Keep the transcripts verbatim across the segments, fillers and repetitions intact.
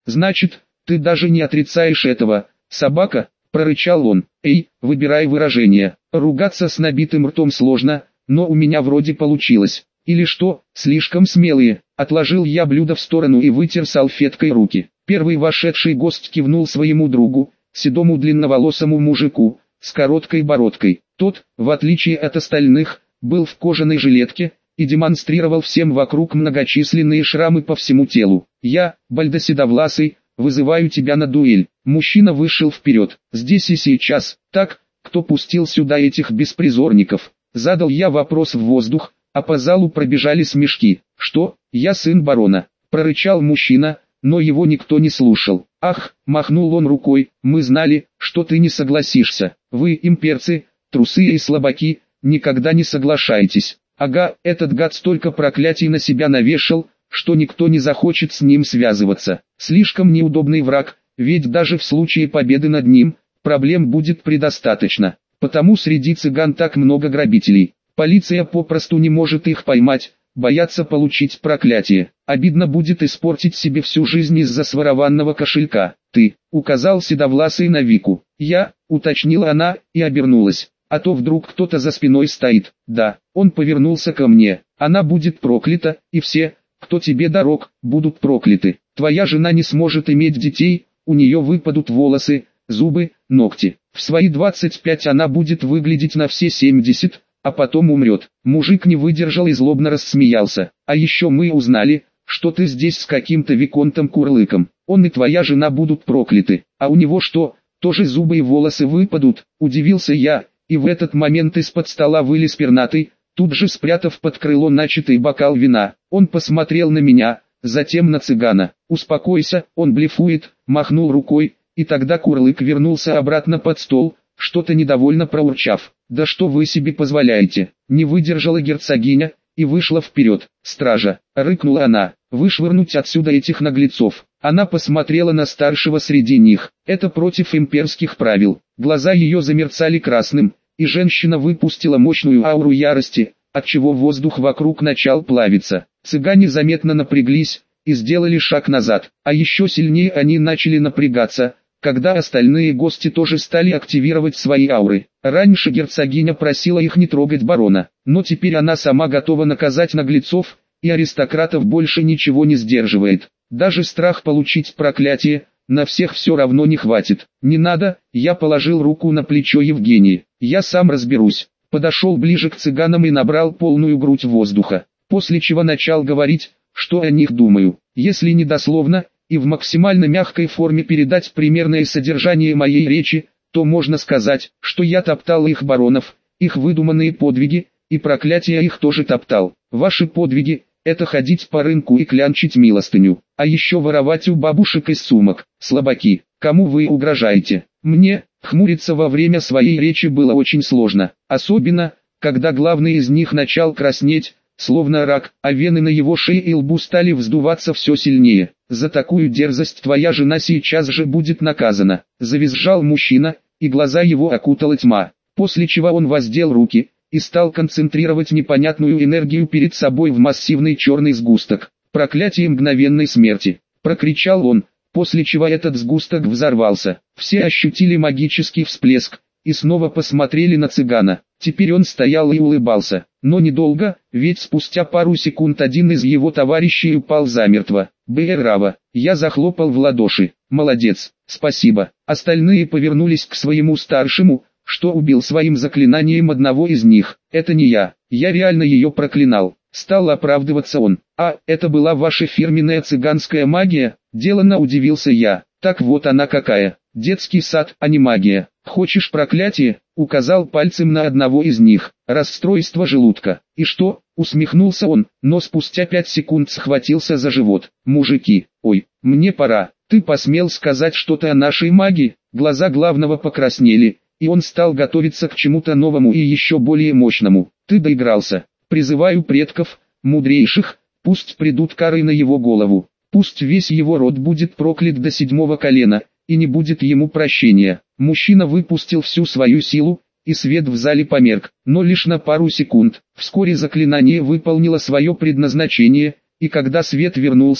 Значит, ты даже не отрицаешь этого, собака, прорычал он. Эй, выбирай выражение. Ругаться с набитым ртом сложно, но у меня вроде получилось. Или что, слишком смелые. Отложил я блюдо в сторону и вытер салфеткой руки. Первый вошедший гость кивнул своему другу, седому длинноволосому мужику, с короткой бородкой. Тот, в отличие от остальных, был в кожаной жилетке и демонстрировал всем вокруг многочисленные шрамы по всему телу. «Я, Бальдо Седовласый, вызываю тебя на дуэль». Мужчина вышел вперед. «Здесь и сейчас. Так, кто пустил сюда этих беспризорников?» Задал я вопрос в воздух, а по залу пробежали смешки. «Что? Я сын барона», — прорычал мужчина, но его никто не слушал. «Ах», — махнул он рукой, — «мы знали, что ты не согласишься. Вы, имперцы, трусы и слабаки, никогда не соглашаетесь. Ага, этот гад столько проклятий на себя навешал, что никто не захочет с ним связываться. Слишком неудобный враг, ведь даже в случае победы над ним, проблем будет предостаточно. Потому среди цыган так много грабителей. Полиция попросту не может их поймать, боятся получить проклятие. Обидно будет испортить себе всю жизнь из-за сворованного кошелька. Ты, указал Седовласый на Вику. Я, уточнила она, и обернулась. А то вдруг кто-то за спиной стоит. Да, он повернулся ко мне. Она будет проклята, и все, кто тебе дорог, будут прокляты. Твоя жена не сможет иметь детей, у нее выпадут волосы, зубы, ногти. В свои двадцать пять она будет выглядеть на все семьдесят, а потом умрет. Мужик не выдержал и злобно рассмеялся. А еще мы узнали, что ты здесь с каким-то виконтом Курлыком. Он и твоя жена будут прокляты. А у него что, тоже зубы и волосы выпадут? Удивился я, и в этот момент из-под стола вылез пернатый, тут же спрятав под крыло начатый бокал вина. Он посмотрел на меня, затем на цыгана. «Успокойся, он блефует», махнул рукой, и тогда Курлык вернулся обратно под стол, что-то недовольно проурчав. «Да что вы себе позволяете?» Не выдержала герцогиня, и вышла вперед. «Стража!» — рыкнула она. «Вышвырнуть отсюда этих наглецов!» Она посмотрела на старшего среди них. Это против имперских правил. Глаза ее замерцали красным, и женщина выпустила мощную ауру ярости, отчего воздух вокруг начал плавиться. Цыгане заметно напряглись и сделали шаг назад, а еще сильнее они начали напрягаться, когда остальные гости тоже стали активировать свои ауры. Раньше герцогиня просила их не трогать барона, но теперь она сама готова наказать наглецов, и аристократов больше ничего не сдерживает. Даже страх получить проклятие, на всех все равно не хватит. «Не надо», я положил руку на плечо Евгении, «я сам разберусь». Подошел ближе к цыганам и набрал полную грудь воздуха, после чего начал говорить, что о них думаю. Если не дословно, и в максимально мягкой форме передать примерное содержание моей речи, то можно сказать, что я топтал их баронов, их выдуманные подвиги, и проклятия их тоже топтал. Ваши подвиги – это ходить по рынку и клянчить милостыню, а еще воровать у бабушек из сумок. Слабаки, кому вы угрожаете? Мне, хмуриться во время своей речи было очень сложно, особенно, когда главный из них начал краснеть, словно рак, а вены на его шее и лбу стали вздуваться все сильнее. «За такую дерзость твоя жена сейчас же будет наказана», — завизжал мужчина, и глаза его окутала тьма, после чего он воздел руки и стал концентрировать непонятную энергию перед собой в массивный черный сгусток. «Проклятие мгновенной смерти», — прокричал он, после чего этот сгусток взорвался. Все ощутили магический всплеск и снова посмотрели на цыгана. Теперь он стоял и улыбался, но недолго, ведь спустя пару секунд один из его товарищей упал замертво. «Браво!» Я захлопал в ладоши. «Молодец, спасибо». Остальные повернулись к своему старшему, что убил своим заклинанием одного из них. «Это не я, я реально ее проклинал». Стал оправдываться он. «А, это была ваша фирменная цыганская магия?» Деланно удивился я. «Так вот она какая. Детский сад, а не магия. Хочешь проклятие?» Указал пальцем на одного из них. «Расстройство желудка». «И что?» Усмехнулся он, но спустя пять секунд схватился за живот. «Мужики, ой, мне пора. Ты посмел сказать что-то о нашей магии?» Глаза главного покраснели, и он стал готовиться к чему-то новому и еще более мощному. «Ты доигрался. Призываю предков, мудрейших, пусть придут кары на его голову. Пусть весь его род будет проклят до седьмого колена, и не будет ему прощения». Мужчина выпустил всю свою силу, и свет в зале померк, но лишь на пару секунд. Вскоре заклинание выполнило свое предназначение, и когда свет вернулся,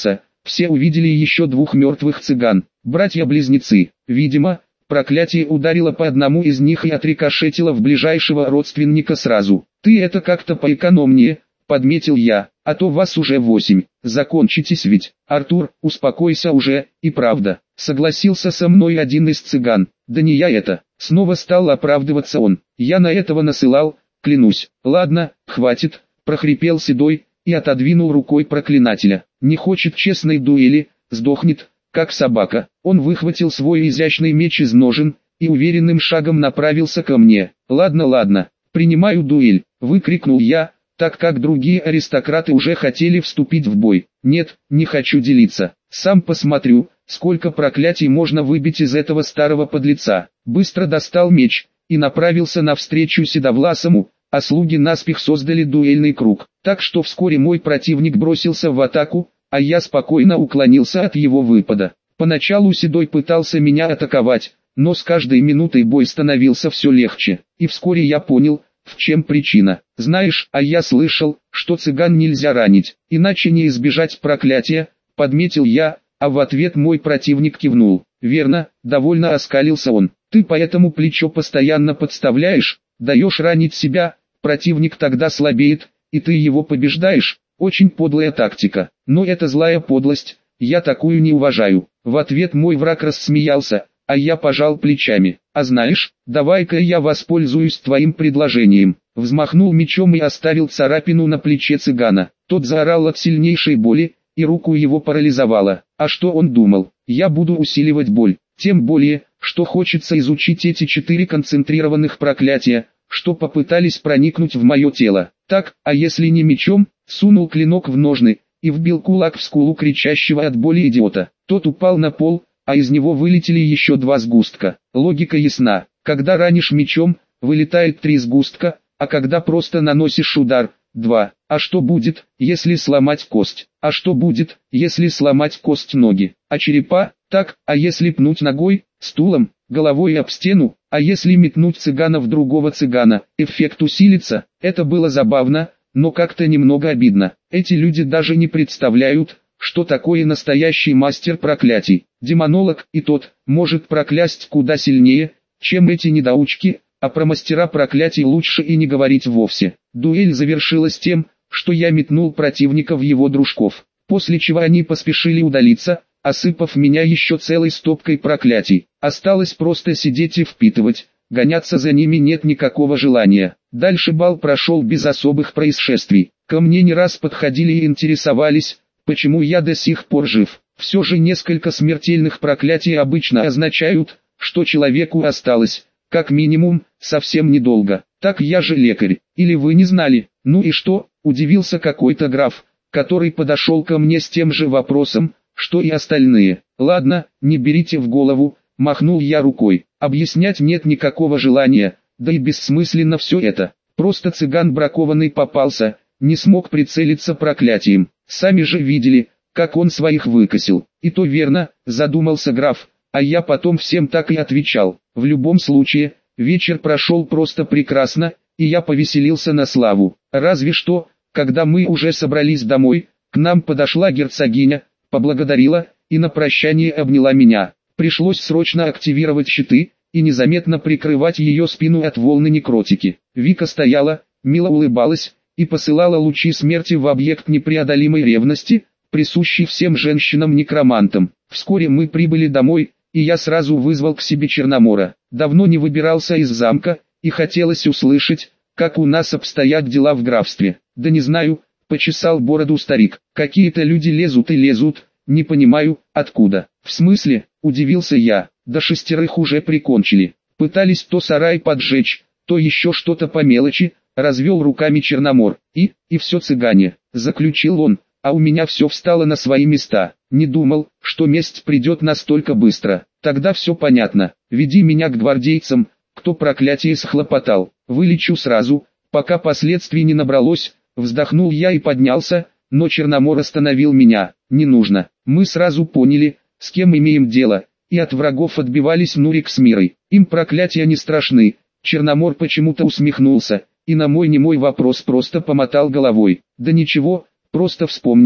все увидели еще двух мертвых цыган, братья-близнецы. Видимо, проклятие ударило по одному из них и отрикошетило в ближайшего родственника сразу. «Ты это как-то поэкономнее», — подметил я, — «а то вас уже восемь, закончитесь ведь». «Артур, успокойся уже, и правда», — согласился со мной один из цыган. «Да не я это», — снова стал оправдываться он. «Я на этого насылал, клянусь». «Ладно, хватит», — прохрипел Седой и отодвинул рукой проклинателя. «Не хочет честной дуэли, сдохнет, как собака». Он выхватил свой изящный меч из ножен и уверенным шагом направился ко мне. «Ладно, ладно, принимаю дуэль», — выкрикнул я, так как другие аристократы уже хотели вступить в бой. «Нет, не хочу делиться. Сам посмотрю, сколько проклятий можно выбить из этого старого подлеца». Быстро достал меч и направился навстречу Седовласому, а слуги наспех создали дуэльный круг. Так что вскоре мой противник бросился в атаку, а я спокойно уклонился от его выпада. Поначалу Седой пытался меня атаковать, но с каждой минутой бой становился все легче, и вскоре я понял, в чем причина. «Знаешь, а я слышал, что цыган нельзя ранить, иначе не избежать проклятия», — подметил я, а в ответ мой противник кивнул. «Верно», — довольно оскалился он. «Ты поэтому плечо постоянно подставляешь, даешь ранить себя, противник тогда слабеет, и ты его побеждаешь. Очень подлая тактика, но это злая подлость, я такую не уважаю». В ответ мой враг рассмеялся, а я пожал плечами. «А знаешь, давай-ка я воспользуюсь твоим предложением». Взмахнул мечом и оставил царапину на плече цыгана. Тот заорал от сильнейшей боли, и руку его парализовало. А что он думал? Я буду усиливать боль. Тем более, что хочется изучить эти четыре концентрированных проклятия, что попытались проникнуть в мое тело. Так, а если не мечом? Сунул клинок в ножны и вбил кулак в скулу кричащего от боли идиота. Тот упал на пол, а из него вылетели еще два сгустка. Логика ясна. Когда ранишь мечом, вылетает три сгустка, а когда просто наносишь удар, два. А что будет, если сломать кость? А что будет, если сломать кость ноги? А черепа? Так, а если пнуть ногой, стулом, головой об стену? А если метнуть цыгана в другого цыгана? Эффект усилится. Это было забавно, но как-то немного обидно. Эти люди даже не представляют, что такое настоящий мастер проклятий. Демонолог и тот может проклясть куда сильнее, чем эти недоучки, а про мастера проклятий лучше и не говорить вовсе. Дуэль завершилась тем, что я метнул противника в его дружков, после чего они поспешили удалиться, осыпав меня еще целой стопкой проклятий. Осталось просто сидеть и впитывать, гоняться за ними нет никакого желания. Дальше бал прошел без особых происшествий. Ко мне не раз подходили и интересовались, почему я до сих пор жив. Все же несколько смертельных проклятий обычно означают, что человеку осталось, как минимум, совсем недолго. Так я же лекарь, или вы не знали? Ну и что, удивился какой-то граф, который подошел ко мне с тем же вопросом, что и остальные. Ладно, не берите в голову, махнул я рукой. Объяснять нет никакого желания, да и бессмысленно все это. Просто цыган бракованный попался, не смог прицелиться проклятием. Сами же видели, как он своих выкосил. И то верно, задумался граф, а я потом всем так и отвечал. В любом случае, вечер прошел просто прекрасно, и я повеселился на славу. Разве что, когда мы уже собрались домой, к нам подошла герцогиня, поблагодарила и на прощание обняла меня. Пришлось срочно активировать щиты и незаметно прикрывать ее спину от волны некротики. Вика стояла, мило улыбалась и посылала лучи смерти в объект непреодолимой ревности, присущий всем женщинам-некромантам. Вскоре мы прибыли домой, и я сразу вызвал к себе Черномора. Давно не выбирался из замка, и хотелось услышать, как у нас обстоят дела в графстве. Да не знаю, почесал бороду старик. Какие-то люди лезут и лезут, не понимаю, откуда. В смысле, удивился я, до шестерых уже прикончили. Пытались то сарай поджечь, то еще что-то по мелочи, развел руками Черномор. И, и все цыгане, заключил он, а у меня все встало на свои места. Не думал, что месть придет настолько быстро. Тогда все понятно. Веди меня к гвардейцам, кто проклятие схлопотал. Вылечу сразу, пока последствий не набралось. Вздохнул я и поднялся, но Черномор остановил меня. Не нужно. Мы сразу поняли, с кем имеем дело, и от врагов отбивались Нурик с Мирой. Им проклятия не страшны. Черномор почему-то усмехнулся, и на мой немой вопрос просто помотал головой. Да ничего, просто вспомнил,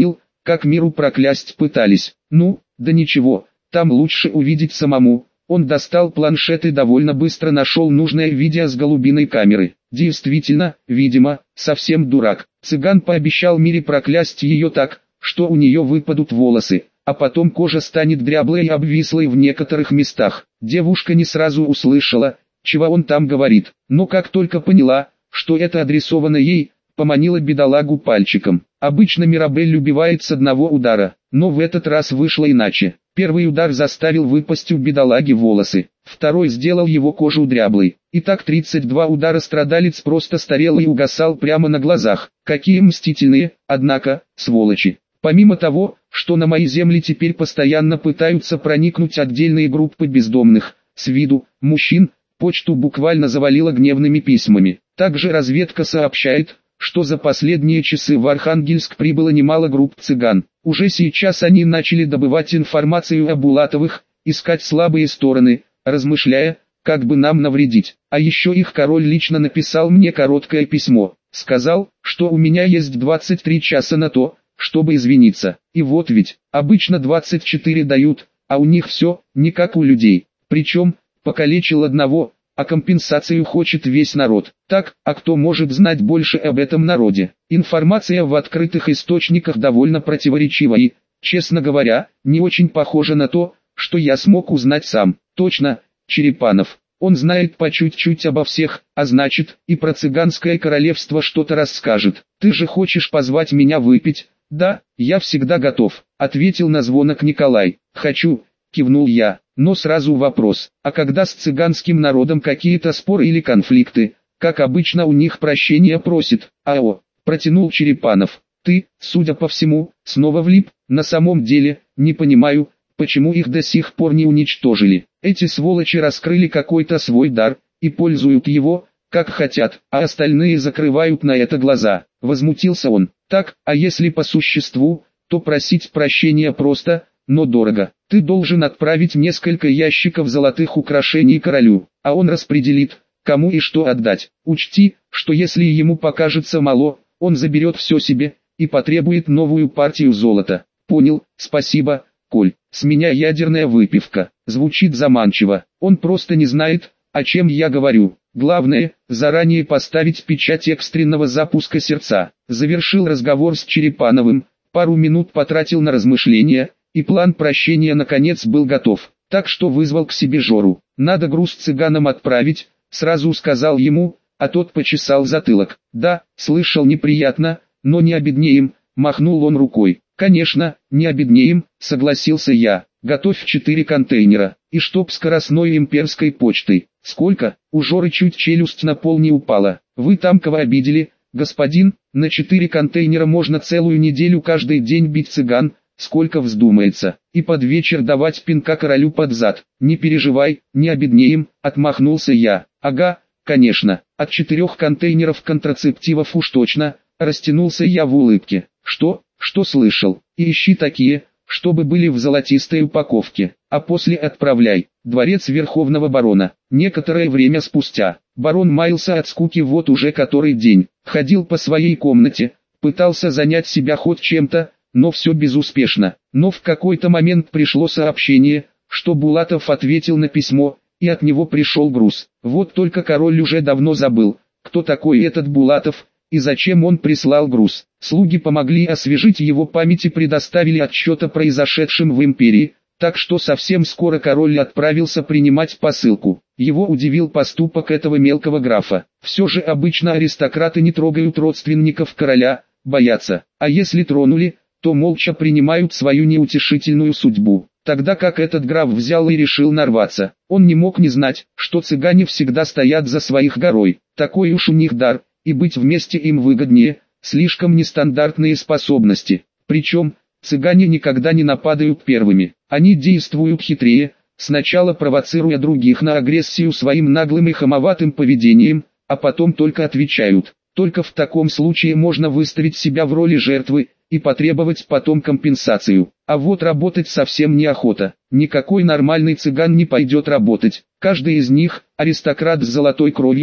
как миру проклясть пытались. Ну, да ничего, там лучше увидеть самому. Он достал планшет и довольно быстро нашел нужное видео с голубиной камеры. Действительно, видимо, совсем дурак. Цыган пообещал Мире проклясть ее так, что у нее выпадут волосы, а потом кожа станет дряблой и обвислой в некоторых местах. Девушка не сразу услышала, чего он там говорит, но как только поняла, что это адресовано ей, поманила бедолагу пальчиком. Обычно Мирабель убивает с одного удара, но в этот раз вышло иначе. Первый удар заставил выпасть у бедолаги волосы, второй сделал его кожу дряблой. Итак, тридцать два удара страдалец просто старел и угасал прямо на глазах. Какие мстительные, однако, сволочи. Помимо того, что на мои земли теперь постоянно пытаются проникнуть отдельные группы бездомных, с виду, мужчин, почту буквально завалило гневными письмами. Также разведка сообщает, что за последние часы в Архангельск прибыло немало групп цыган. Уже сейчас они начали добывать информацию о Булатовых, искать слабые стороны, размышляя, как бы нам навредить. А еще их король лично написал мне короткое письмо. Сказал, что у меня есть двадцать три часа на то, чтобы извиниться. И вот ведь, обычно двадцать четыре дают, а у них все, не как у людей. Причем, покалечил одного, а компенсацию хочет весь народ. Так, а кто может знать больше об этом народе? Информация в открытых источниках довольно противоречива и, честно говоря, не очень похожа на то, что я смог узнать сам. Точно, Черепанов. Он знает по чуть-чуть обо всех, а значит, и про цыганское королевство что-то расскажет. Ты же хочешь позвать меня выпить? Да, я всегда готов, ответил на звонок Николай. Хочу, кивнул я. Но сразу вопрос, а когда с цыганским народом какие-то споры или конфликты, как обычно у них прощения просит, ао, протянул Черепанов. Ты, судя по всему, снова влип, на самом деле, не понимаю, почему их до сих пор не уничтожили. Эти сволочи раскрыли какой-то свой дар, и пользуют его, как хотят, а остальные закрывают на это глаза. Возмутился он. Так, а если по существу, то просить прощения просто, но дорого. Ты должен отправить несколько ящиков золотых украшений королю, а он распределит, кому и что отдать. Учти, что если ему покажется мало, он заберет все себе, и потребует новую партию золота. Понял, спасибо, Коль. С меня ядерная выпивка. Звучит заманчиво. Он просто не знает, о чем я говорю. Главное, заранее поставить печать экстренного запуска сердца. Завершил разговор с Черепановым, пару минут потратил на размышления, и план прощения наконец был готов, так что вызвал к себе Жору. «Надо груз цыганам отправить», сразу сказал ему, а тот почесал затылок. «Да, слышал, неприятно, но не обеднеем», махнул он рукой. «Конечно, не обеднеем», согласился я. «Готовь четыре контейнера, и чтоб скоростной имперской почтой». «Сколько?» У Жоры чуть челюсть на пол не упала. «Вы там кого обидели, господин? На четыре контейнера можно целую неделю каждый день бить цыган, сколько вздумается, и под вечер давать пинка королю под зад. Не переживай, не обеднеем», отмахнулся я. «Ага, конечно, от четырех контейнеров контрацептивов уж точно», растянулся я в улыбке. «Что, что слышал? И ищи такие, чтобы были в золотистой упаковке, а после отправляй». Дворец Верховного Барона. Некоторое время спустя, барон маялся от скуки вот уже который день, ходил по своей комнате, пытался занять себя хоть чем-то, но все безуспешно. Но в какой-то момент пришло сообщение, что Булатов ответил на письмо, и от него пришел груз. Вот только король уже давно забыл, кто такой этот Булатов, и зачем он прислал груз. Слуги помогли освежить его память и предоставили отчет о произошедшем в империи, так что совсем скоро король отправился принимать посылку. Его удивил поступок этого мелкого графа. Все же обычно аристократы не трогают родственников короля, боятся, а если тронули, то молча принимают свою неутешительную судьбу. Тогда как этот граф взял и решил нарваться, он не мог не знать, что цыгане всегда стоят за своих горой. Такой уж у них дар, и быть вместе им выгоднее, слишком нестандартные способности. Причем, цыгане никогда не нападают первыми, они действуют хитрее, сначала провоцируя других на агрессию своим наглым и хамоватым поведением, а потом только отвечают. Только в таком случае можно выставить себя в роли жертвы и потребовать потом компенсацию. А вот работать совсем неохота. Никакой нормальный цыган не пойдет работать. Каждый из них, аристократ с золотой кровью,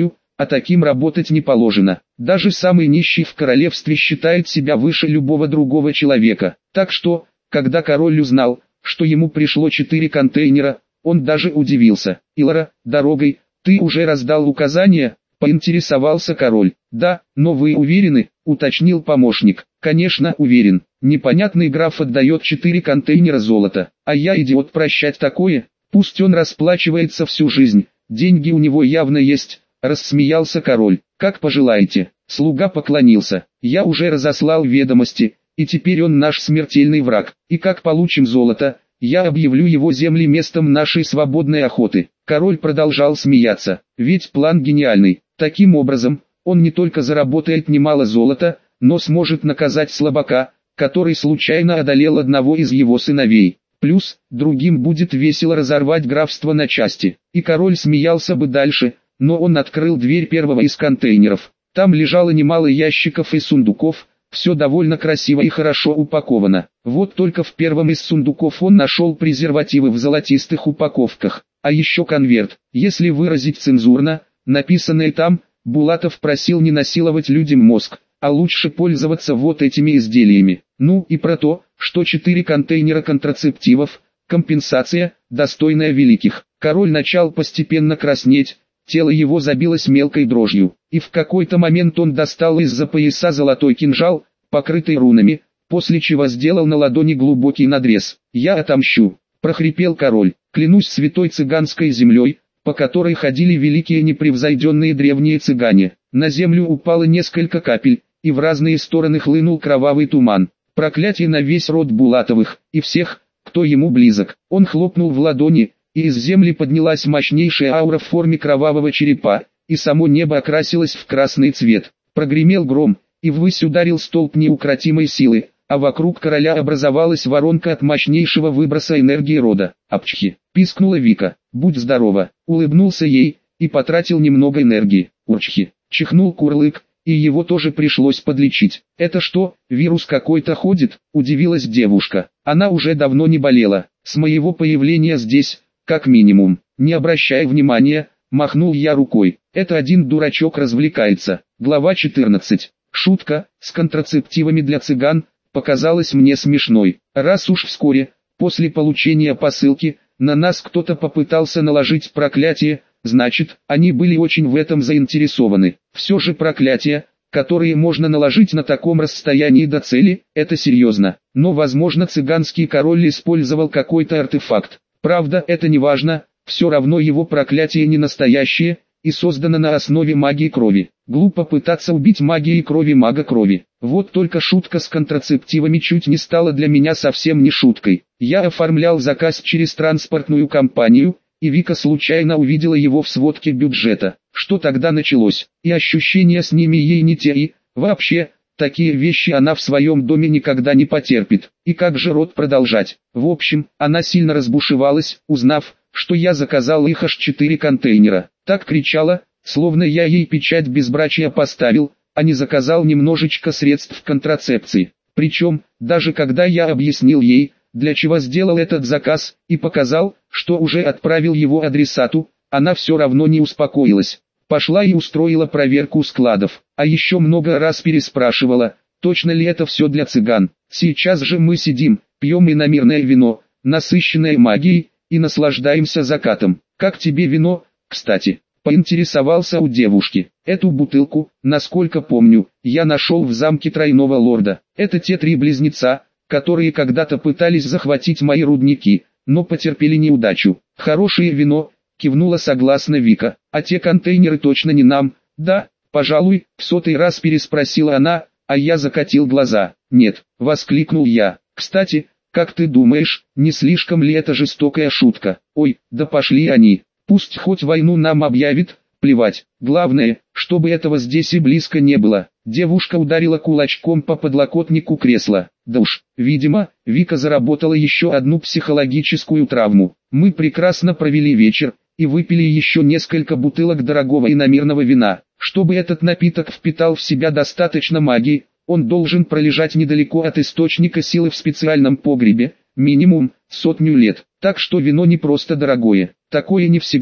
а таким работать не положено. Даже самый нищий в королевстве считает себя выше любого другого человека. Так что, когда король узнал, что ему пришло четыре контейнера, он даже удивился. «Илара, дорогой, ты уже раздал указания?» — поинтересовался король. «Да, но вы уверены?» — уточнил помощник. «Конечно уверен. Непонятный граф отдает четыре контейнера золота, а я идиот прощать такое? Пусть он расплачивается всю жизнь, деньги у него явно есть», — рассмеялся король. «Как пожелаете». Слуга поклонился. «Я уже разослал ведомости, и теперь он наш смертельный враг. И как получим золото, я объявлю его земли местом нашей свободной охоты». Король продолжал смеяться, ведь план гениальный. Таким образом, он не только заработает немало золота, но сможет наказать слабака, который случайно одолел одного из его сыновей. Плюс, другим будет весело разорвать графство на части. И король смеялся бы дальше, но он открыл дверь первого из контейнеров. Там лежало немало ящиков и сундуков, все довольно красиво и хорошо упаковано. Вот только в первом из сундуков он нашел презервативы в золотистых упаковках, а еще конверт. Если выразить цензурно, написанное там, Булатов просил не насиловать людям мозг, а лучше пользоваться вот этими изделиями. Ну и про то, что четыре контейнера контрацептивов, компенсация, достойная великих. Король начал постепенно краснеть, тело его забилось мелкой дрожью, и в какой-то момент он достал из-за пояса золотой кинжал, покрытый рунами, после чего сделал на ладони глубокий надрез. «Я отомщу», — прохрипел король, — «клянусь святой цыганской землей, по которой ходили великие непревзойденные древние цыгане». На землю упало несколько капель, и в разные стороны хлынул кровавый туман. Проклятие на весь род Булатовых, и всех, кто ему близок. Он хлопнул в ладони, и из земли поднялась мощнейшая аура в форме кровавого черепа, и само небо окрасилось в красный цвет. Прогремел гром, и ввысь ударил столб неукротимой силы, а вокруг короля образовалась воронка от мощнейшего выброса энергии рода. «Апчхи!» — пискнула Вика. «Будь здорова!» — улыбнулся ей, и потратил немного энергии. «Урчхи!» — чихнул Курлык, и его тоже пришлось подлечить. «Это что, вирус какой-то ходит?» — удивилась девушка. Она уже давно не болела, с моего появления здесь, как минимум. Не обращая внимания, махнул я рукой. Это один дурачок развлекается. Глава четырнадцать. Шутка с контрацептивами для цыган показалась мне смешной. Раз уж вскоре, после получения посылки, на нас кто-то попытался наложить проклятие, значит, они были очень в этом заинтересованы. Все же проклятия, которые можно наложить на таком расстоянии до цели, это серьезно. Но возможно цыганский король использовал какой-то артефакт. Правда, это не важно, все равно его проклятие не настоящее, и создано на основе магии крови. Глупо пытаться убить магией крови мага крови. Вот только шутка с контрацептивами чуть не стала для меня совсем не шуткой. Я оформлял заказ через транспортную компанию, и Вика случайно увидела его в сводке бюджета. Что тогда началось? И ощущения с ними ей не те, и, вообще, такие вещи она в своем доме никогда не потерпит. И как же род продолжать? В общем, она сильно разбушевалась, узнав, что я заказал их аж четыре контейнера. Так кричала, словно я ей печать безбрачия поставил, а не заказал немножечко средств контрацепции. Причем, даже когда я объяснил ей, для чего сделал этот заказ, и показал, что уже отправил его адресату, она все равно не успокоилась. Пошла и устроила проверку складов, а еще много раз переспрашивала, точно ли это все для цыган. Сейчас же мы сидим, пьем иномирное вино, насыщенное магией, и наслаждаемся закатом. Как тебе вино, кстати? Поинтересовался у девушки. Эту бутылку, насколько помню, я нашел в замке Тройного Лорда. Это те три близнеца, которые когда-то пытались захватить мои рудники, но потерпели неудачу. Хорошее вино, кивнула согласно Вика. А те контейнеры точно не нам? Да, пожалуй, в сотый раз переспросила она, а я закатил глаза. Нет, воскликнул я. Кстати, как ты думаешь, не слишком ли это жестокая шутка? Ой, да пошли они. Пусть хоть войну нам объявит, плевать. Главное, чтобы этого здесь и близко не было. Девушка ударила кулачком по подлокотнику кресла. Да уж, видимо, Вика заработала еще одну психологическую травму. Мы прекрасно провели вечер, и выпили еще несколько бутылок дорогого иномирного вина. Чтобы этот напиток впитал в себя достаточно магии, он должен пролежать недалеко от источника силы в специальном погребе, минимум, сотню лет. Так что вино не просто дорогое. Такое не всегда,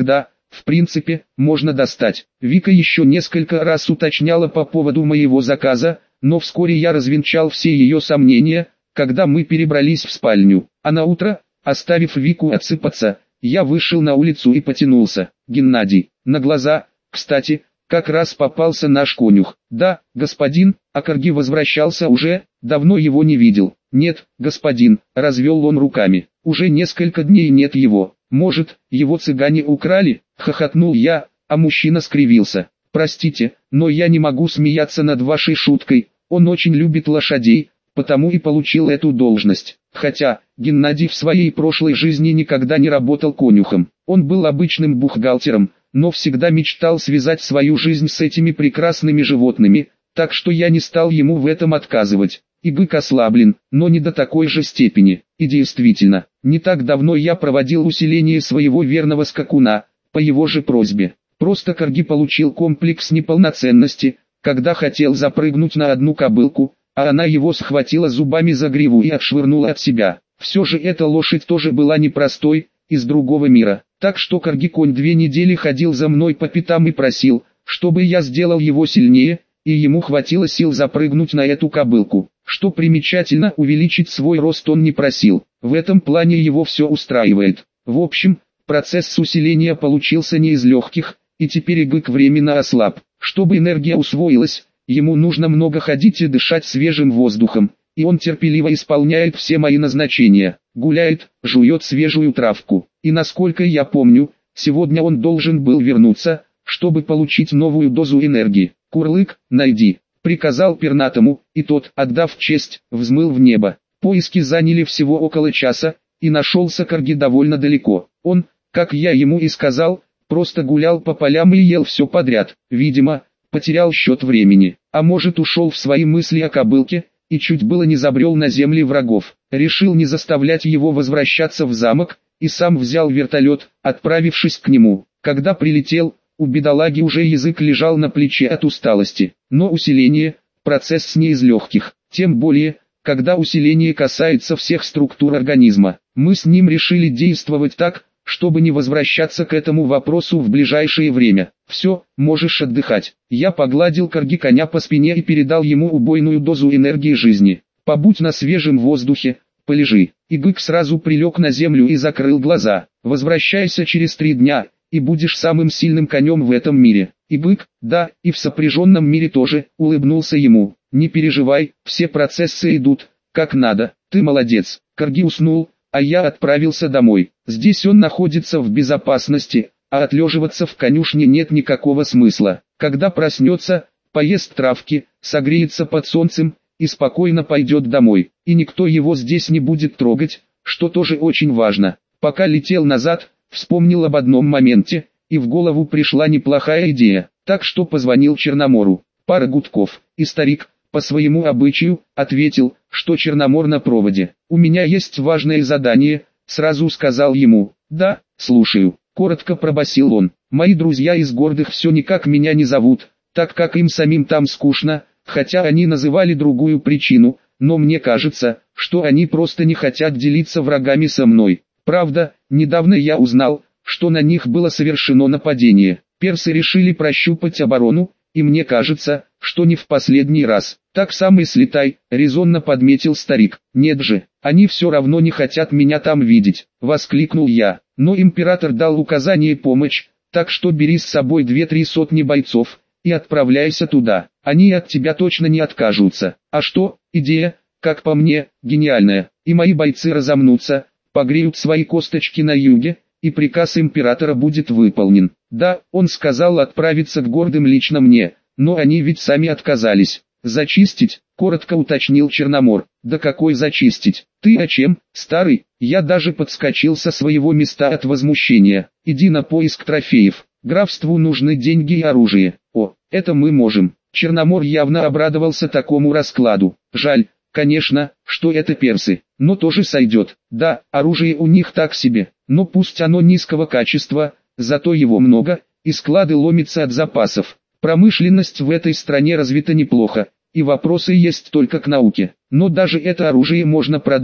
в принципе, можно достать. Вика еще несколько раз уточняла по поводу моего заказа, но вскоре я развенчал все ее сомнения, когда мы перебрались в спальню. А на утро, оставив Вику отсыпаться, я вышел на улицу и потянулся. Геннадий, на глаза, кстати, как раз попался наш конюх. Да, господин, а Карги возвращался уже, давно его не видел. Нет, господин, развел он руками, уже несколько дней нет его. Может, его цыгане украли? Хохотнул я, а мужчина скривился. Простите, но я не могу смеяться над вашей шуткой, он очень любит лошадей, потому и получил эту должность. Хотя, Геннадий в своей прошлой жизни никогда не работал конюхом. Он был обычным бухгалтером, но всегда мечтал связать свою жизнь с этими прекрасными животными, так что я не стал ему в этом отказывать. И бык ослаблен, но не до такой же степени. И действительно, не так давно я проводил усиление своего верного скакуна, по его же просьбе. Просто Карги получил комплекс неполноценности, когда хотел запрыгнуть на одну кобылку, а она его схватила зубами за гриву и отшвырнула от себя. Все же эта лошадь тоже была непростой, из другого мира. Так что Карги-конь две недели ходил за мной по пятам и просил, чтобы я сделал его сильнее, и ему хватило сил запрыгнуть на эту кобылку. Что примечательно, увеличить свой рост он не просил. В этом плане его все устраивает. В общем, процесс усиления получился не из легких, и теперь Игык временно ослаб. Чтобы энергия усвоилась, ему нужно много ходить и дышать свежим воздухом, и он терпеливо исполняет все мои назначения. Гуляет, жует свежую травку. И насколько я помню, сегодня он должен был вернуться, чтобы получить новую дозу энергии. «Курлык, найди», — приказал пернатому, и тот, отдав честь, взмыл в небо. Поиски заняли всего около часа, и нашелся Карги довольно далеко. Он, как я ему и сказал, просто гулял по полям и ел все подряд. Видимо, потерял счет времени, а может ушел в свои мысли о кобылке, и чуть было не забрел на земли врагов. Решил не заставлять его возвращаться в замок, и сам взял вертолет, отправившись к нему. Когда прилетел, у бедолаги уже язык лежал на плече от усталости. Но усиление – процесс не из легких, тем более, когда усиление касается всех структур организма. Мы с ним решили действовать так, чтобы не возвращаться к этому вопросу в ближайшее время. «Все, можешь отдыхать». Я погладил Карги коня по спине и передал ему убойную дозу энергии жизни. «Побудь на свежем воздухе, полежи». И бык сразу прилег на землю и закрыл глаза. «Возвращайся через три дня, и будешь самым сильным конем в этом мире». И бык, да, и в сопряженном мире тоже, улыбнулся ему. «Не переживай, все процессы идут, как надо, ты молодец». Карги уснул, а я отправился домой. Здесь он находится в безопасности, а отлеживаться в конюшне нет никакого смысла. Когда проснется, поест травки, согреется под солнцем и спокойно пойдет домой. И никто его здесь не будет трогать, что тоже очень важно. Пока летел назад, вспомнил об одном моменте, и в голову пришла неплохая идея. Так что позвонил Черномору. Пара гудков, и старик, по своему обычаю, ответил, что Черномор на проводе. «У меня есть важное задание», сразу сказал ему. «Да, слушаю», коротко пробасил он. «Мои друзья из гордых все никак меня не зовут, так как им самим там скучно, хотя они называли другую причину, но мне кажется, что они просто не хотят делиться врагами со мной. Правда, недавно я узнал, что на них было совершено нападение. Персы решили прощупать оборону, и мне кажется, что не в последний раз. Так сам и слетай», резонно подметил старик. «Нет же, они все равно не хотят меня там видеть», воскликнул я. «Но император дал указание помочь, так что бери с собой две-три сотни бойцов, и отправляйся туда. Они от тебя точно не откажутся». А что, идея, как по мне, гениальная. И мои бойцы разомнутся, погреют свои косточки на юге, и приказ императора будет выполнен. Да, он сказал отправиться к гордым лично мне, но они ведь сами отказались. «Зачистить?» — коротко уточнил Черномор. «Да какой зачистить? Ты о чем, старый?» Я даже подскочил со своего места от возмущения. «Иди на поиск трофеев. Графству нужны деньги и оружие». «О, это мы можем». Черномор явно обрадовался такому раскладу. «Жаль, конечно, что это персы, но тоже сойдет. Да, оружие у них так себе, но пусть оно низкого качества, зато его много, и склады ломятся от запасов. Промышленность в этой стране развита неплохо, и вопросы есть только к науке. Но даже это оружие можно продать,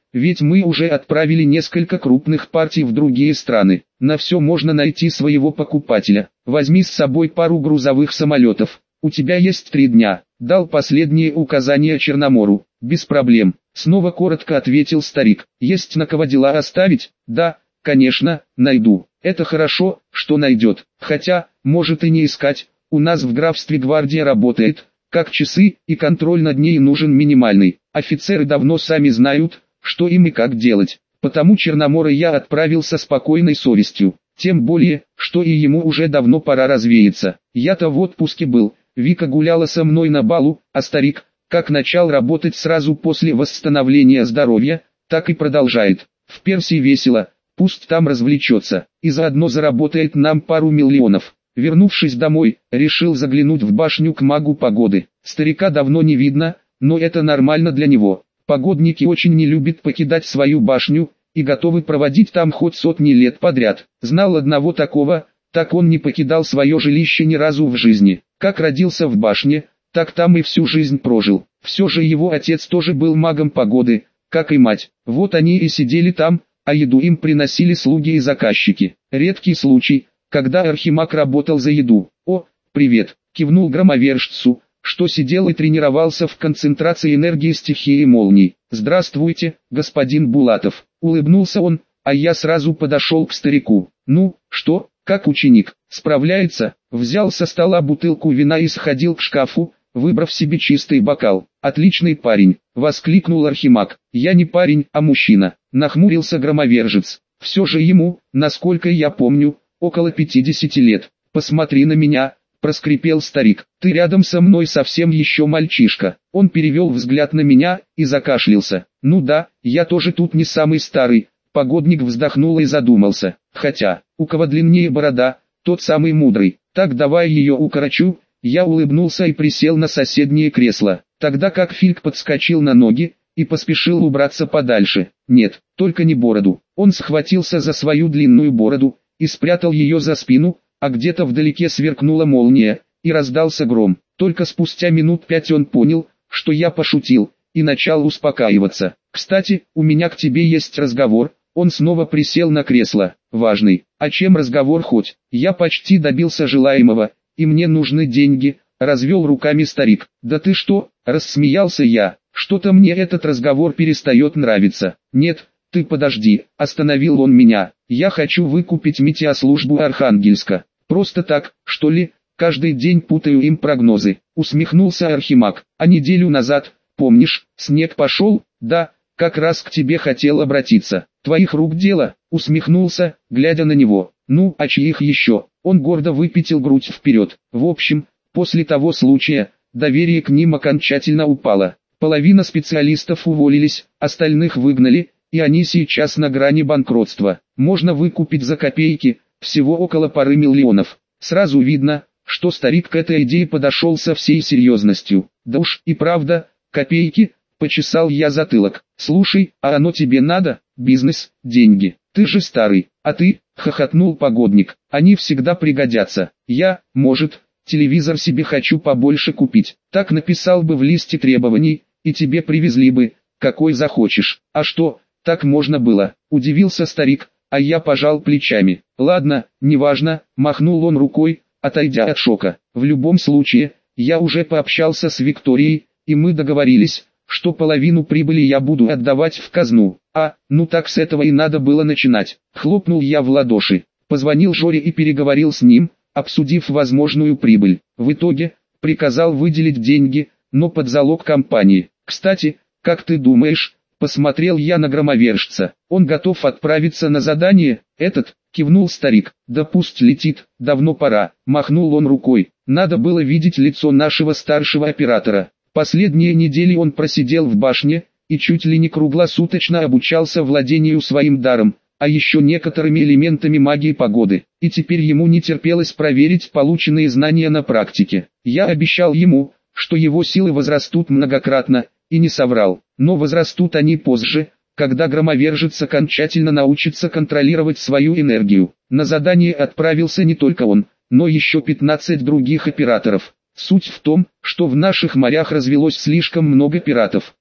ведь мы уже отправили несколько крупных партий в другие страны. На все можно найти своего покупателя. Возьми с собой пару грузовых самолетов. У тебя есть три дня. Дал последние указания Черномору. Без проблем. Снова коротко ответил старик. Есть на кого дела оставить? Да, конечно, найду. Это хорошо, что найдет. Хотя, может и не искать. У нас в графстве гвардия работает, как часы, и контроль над ней нужен минимальный. Офицеры давно сами знают, что им и как делать. Потому Черномора я отправил со спокойной совестью. Тем более, что и ему уже давно пора развеяться. Я-то в отпуске был, Вика гуляла со мной на балу, а старик, как начал работать сразу после восстановления здоровья, так и продолжает. В Персии весело, пусть там развлечется, и заодно заработает нам пару миллионов. Вернувшись домой, решил заглянуть в башню к магу погоды. Старика давно не видно, но это нормально для него. Погодники очень не любят покидать свою башню, и готовы проводить там хоть сотни лет подряд. Знал одного такого, так он не покидал свое жилище ни разу в жизни. Как родился в башне, так там и всю жизнь прожил. Все же его отец тоже был магом погоды, как и мать. Вот они и сидели там, а еду им приносили слуги и заказчики. Редкий случай, когда архимаг работал за еду. «О, привет!» — кивнул громовержцу, что сидел и тренировался в концентрации энергии стихии молний. «Здравствуйте, господин Булатов!» — улыбнулся он, а я сразу подошел к старику. «Ну, что, как ученик, справляется?» Взял со стола бутылку вина и сходил к шкафу, выбрав себе чистый бокал. «Отличный парень!» — воскликнул архимаг. «Я не парень, а мужчина!» — нахмурился громовержец. «Все же ему, насколько я помню, около пятидесяти лет. Посмотри на меня!» — проскрипел старик. «Ты рядом со мной совсем еще мальчишка». Он перевел взгляд на меня и закашлялся. «Ну да, я тоже тут не самый старый». Погодник вздохнул и задумался. «Хотя, у кого длиннее борода, тот самый мудрый. Так давай ее укорочу». Я улыбнулся и присел на соседнее кресло. Тогда как Фильк подскочил на ноги и поспешил убраться подальше. «Нет, только не бороду». Он схватился за свою длинную бороду и спрятал ее за спину, а где-то вдалеке сверкнула молния, и раздался гром. Только спустя минут пять он понял, что я пошутил, и начал успокаиваться. «Кстати, у меня к тебе есть разговор». Он снова присел на кресло. «Важный. О чем разговор хоть? Я почти добился желаемого, и мне нужны деньги», — развел руками старик. «Да ты что?» — рассмеялся я. «Что-то мне этот разговор перестает нравиться». «Нет, ты подожди», — остановил он меня. «Я хочу выкупить метеослужбу Архангельска». «Просто так, что ли? Каждый день путаю им прогнозы», — усмехнулся архимаг. «А неделю назад, помнишь, снег пошел?» «Да, как раз к тебе хотел обратиться». «Твоих рук дело», — усмехнулся, глядя на него. «Ну, а чьих еще?» Он гордо выпятил грудь вперед. В общем, после того случая, доверие к ним окончательно упало. Половина специалистов уволились, остальных выгнали, и они сейчас на грани банкротства. Можно выкупить за копейки, всего около пары миллионов. Сразу видно, что старик к этой идее подошел со всей серьезностью. «Да уж и правда, копейки», — почесал я затылок. «Слушай, а оно тебе надо? Бизнес, деньги. Ты же старый, а ты», — хохотнул погодник, — «они всегда пригодятся. Я, может, телевизор себе хочу побольше купить. Так написал бы в листе требований, и тебе привезли бы, какой захочешь». «А что, так можно было?» — удивился старик, а я пожал плечами. «Ладно, неважно», — махнул он рукой, отойдя от шока. «В любом случае, я уже пообщался с Викторией, и мы договорились, что половину прибыли я буду отдавать в казну». «А, ну так с этого и надо было начинать». Хлопнул я в ладоши, позвонил Жоре и переговорил с ним, обсудив возможную прибыль. В итоге, приказал выделить деньги, но под залог компании. «Кстати, как ты думаешь?» — посмотрел я на громовержца. «Он готов отправиться на задание?» «Этот?» — кивнул старик. «Да пусть летит, давно пора», — махнул он рукой. «Надо было видеть лицо нашего старшего оператора. Последние недели он просидел в башне, и чуть ли не круглосуточно обучался владению своим даром, а еще некоторыми элементами магии погоды. И теперь ему не терпелось проверить полученные знания на практике. Я обещал ему, что его силы возрастут многократно, и не соврал. Но возрастут они позже, когда громовержец окончательно научится контролировать свою энергию. На задание отправился не только он, но еще пятнадцать других операторов. Суть в том, что в наших морях развелось слишком много пиратов.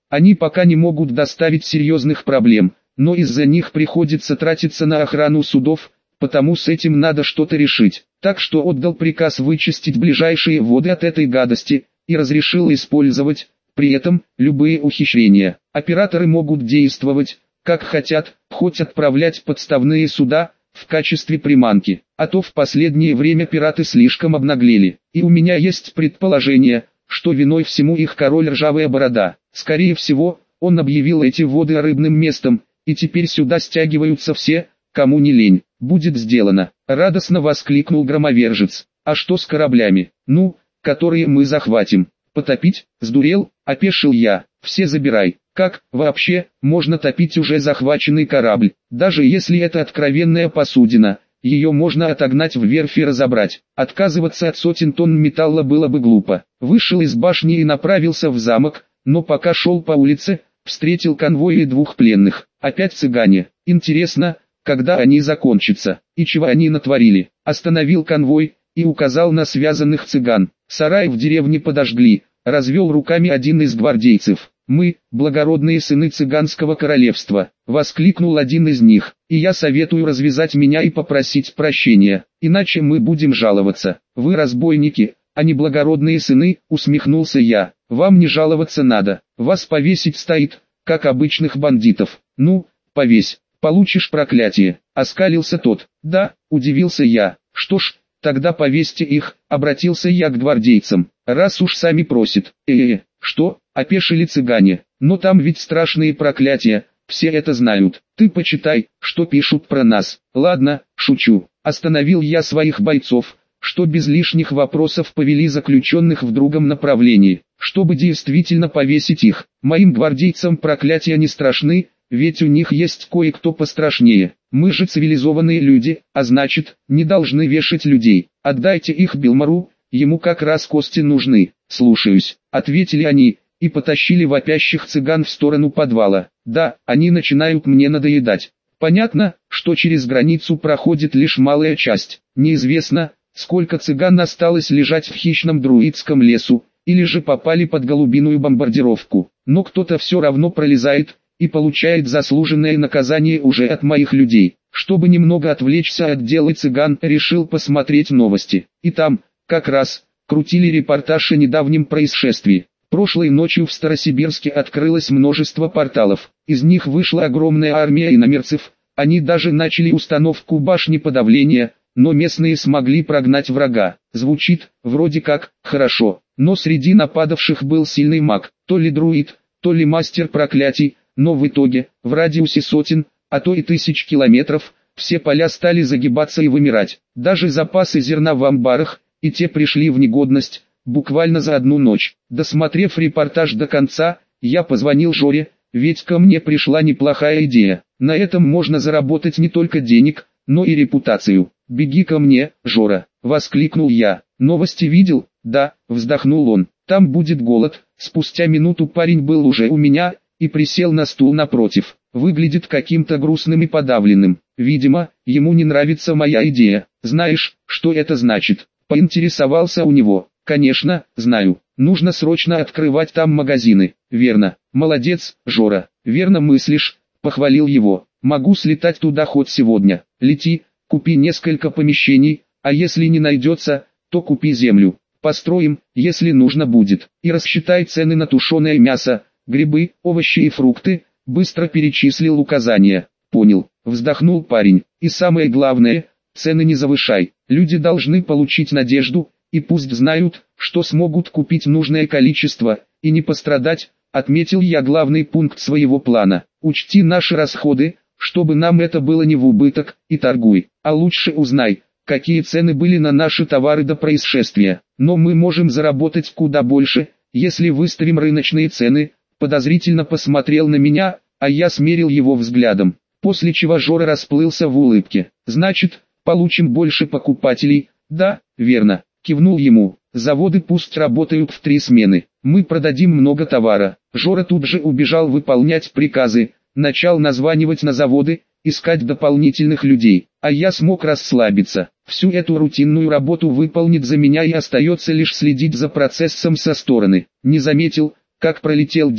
Они пока не могут доставить серьезных проблем, но из-за них приходится тратиться на охрану судов, потому с этим надо что-то решить. Так что отдал приказ вычистить ближайшие воды от этой гадости, и разрешил использовать, при этом, любые ухищрения. Операторы могут действовать, как хотят, хоть отправлять подставные суда, в качестве приманки, а то в последнее время пираты слишком обнаглели. И у меня есть предположение, что виной всему их король Ржавая Борода. Скорее всего, он объявил эти воды рыбным местом, и теперь сюда стягиваются все, кому не лень. Будет сделано, радостно воскликнул громовержец. А что с кораблями? Ну, которые мы захватим. Потопить? Сдурел? Опешил я. Все забирай. Как, вообще, можно топить уже захваченный корабль? Даже если это откровенная посудина, ее можно отогнать в верфь и разобрать. Отказываться от сотен тонн металла было бы глупо. Вышел из башни и направился в замок, но пока шел по улице, встретил конвой и двух пленных. Опять цыгане. Интересно, когда они закончатся, и чего они натворили. Остановил конвой и указал на связанных цыган. Сарай в деревне подожгли, развел руками один из гвардейцев. «Мы, благородные сыны цыганского королевства», — воскликнул один из них, — «и я советую развязать меня и попросить прощения, иначе мы будем жаловаться. Вы разбойники, а не благородные сыны», — усмехнулся я. «Вам не жаловаться надо, вас повесить стоит, как обычных бандитов. Ну, повесь, получишь проклятие», — оскалился тот. «Да», — удивился я, — «что ж, тогда повесьте их», — обратился я к гвардейцам, — «раз уж сами просят». «Э-э, что?» — опешили цыгане. «Но там ведь страшные проклятия, все это знают. Ты почитай, что пишут про нас». «Ладно, шучу». Остановил я своих бойцов, что без лишних вопросов повели заключенных в другом направлении, чтобы действительно повесить их. Моим гвардейцам проклятия не страшны, ведь у них есть кое-кто пострашнее. Мы же цивилизованные люди, а значит, не должны вешать людей. Отдайте их Билмару, ему как раз кости нужны. «Слушаюсь», — ответили они, и потащили вопящих цыган в сторону подвала. «Да, они начинают мне надоедать. Понятно, что через границу проходит лишь малая часть. Неизвестно, сколько цыган осталось лежать в хищном друидском лесу, или же попали под голубиную бомбардировку. Но кто-то все равно пролезает и получает заслуженное наказание уже от моих людей. Чтобы немного отвлечься от дела цыган, решил посмотреть новости. И там, как раз, крутили репортаж о недавнем происшествии. Прошлой ночью в Старосибирске открылось множество порталов. Из них вышла огромная армия иномерцев. Они даже начали установку башни подавления, но местные смогли прогнать врага. Звучит, вроде как, хорошо. Но среди нападавших был сильный маг, то ли друид, то ли мастер проклятий, но в итоге, в радиусе сотен, а то и тысяч километров, все поля стали загибаться и вымирать. Даже запасы зерна в амбарах, и те пришли в негодность, буквально за одну ночь. Досмотрев репортаж до конца, я позвонил Жоре, ведь ко мне пришла неплохая идея. На этом можно заработать не только денег, но и репутацию. «Беги ко мне, Жора», — воскликнул я. «Новости видел?» «Да», — вздохнул он. «Там будет голод». Спустя минуту парень был уже у меня и присел на стул напротив. Выглядит каким-то грустным и подавленным. Видимо, ему не нравится моя идея. «Знаешь, что это значит?» — поинтересовался у него. «Конечно, знаю. Нужно срочно открывать там магазины». «Верно. Молодец, Жора. Верно мыслишь», — похвалил его. «Могу слетать туда хоть сегодня». «Лети, купи несколько помещений, а если не найдется, то купи землю. Построим, если нужно будет. И рассчитай цены на тушеное мясо, грибы, овощи и фрукты», — быстро перечислил указания. «Понял», — вздохнул парень. «И самое главное, цены не завышай. Люди должны получить надежду, и пусть знают, что смогут купить нужное количество, и не пострадать», — отметил я главный пункт своего плана. «Учти наши расходы, чтобы нам это было не в убыток, и торгуй. А лучше узнай, какие цены были на наши товары до происшествия. Но мы можем заработать куда больше, если выставим рыночные цены». Подозрительно посмотрел на меня, а я смерил его взглядом, после чего Жора расплылся в улыбке. «Значит, получим больше покупателей?» «Да, верно», — кивнул ему. «Заводы пусть работают в три смены. Мы продадим много товара». Жора тут же убежал выполнять приказы, начал названивать на заводы, искать дополнительных людей, а я смог расслабиться. Всю эту рутинную работу выполнит за меня, и остается лишь следить за процессом со стороны. Не заметил, как пролетел день.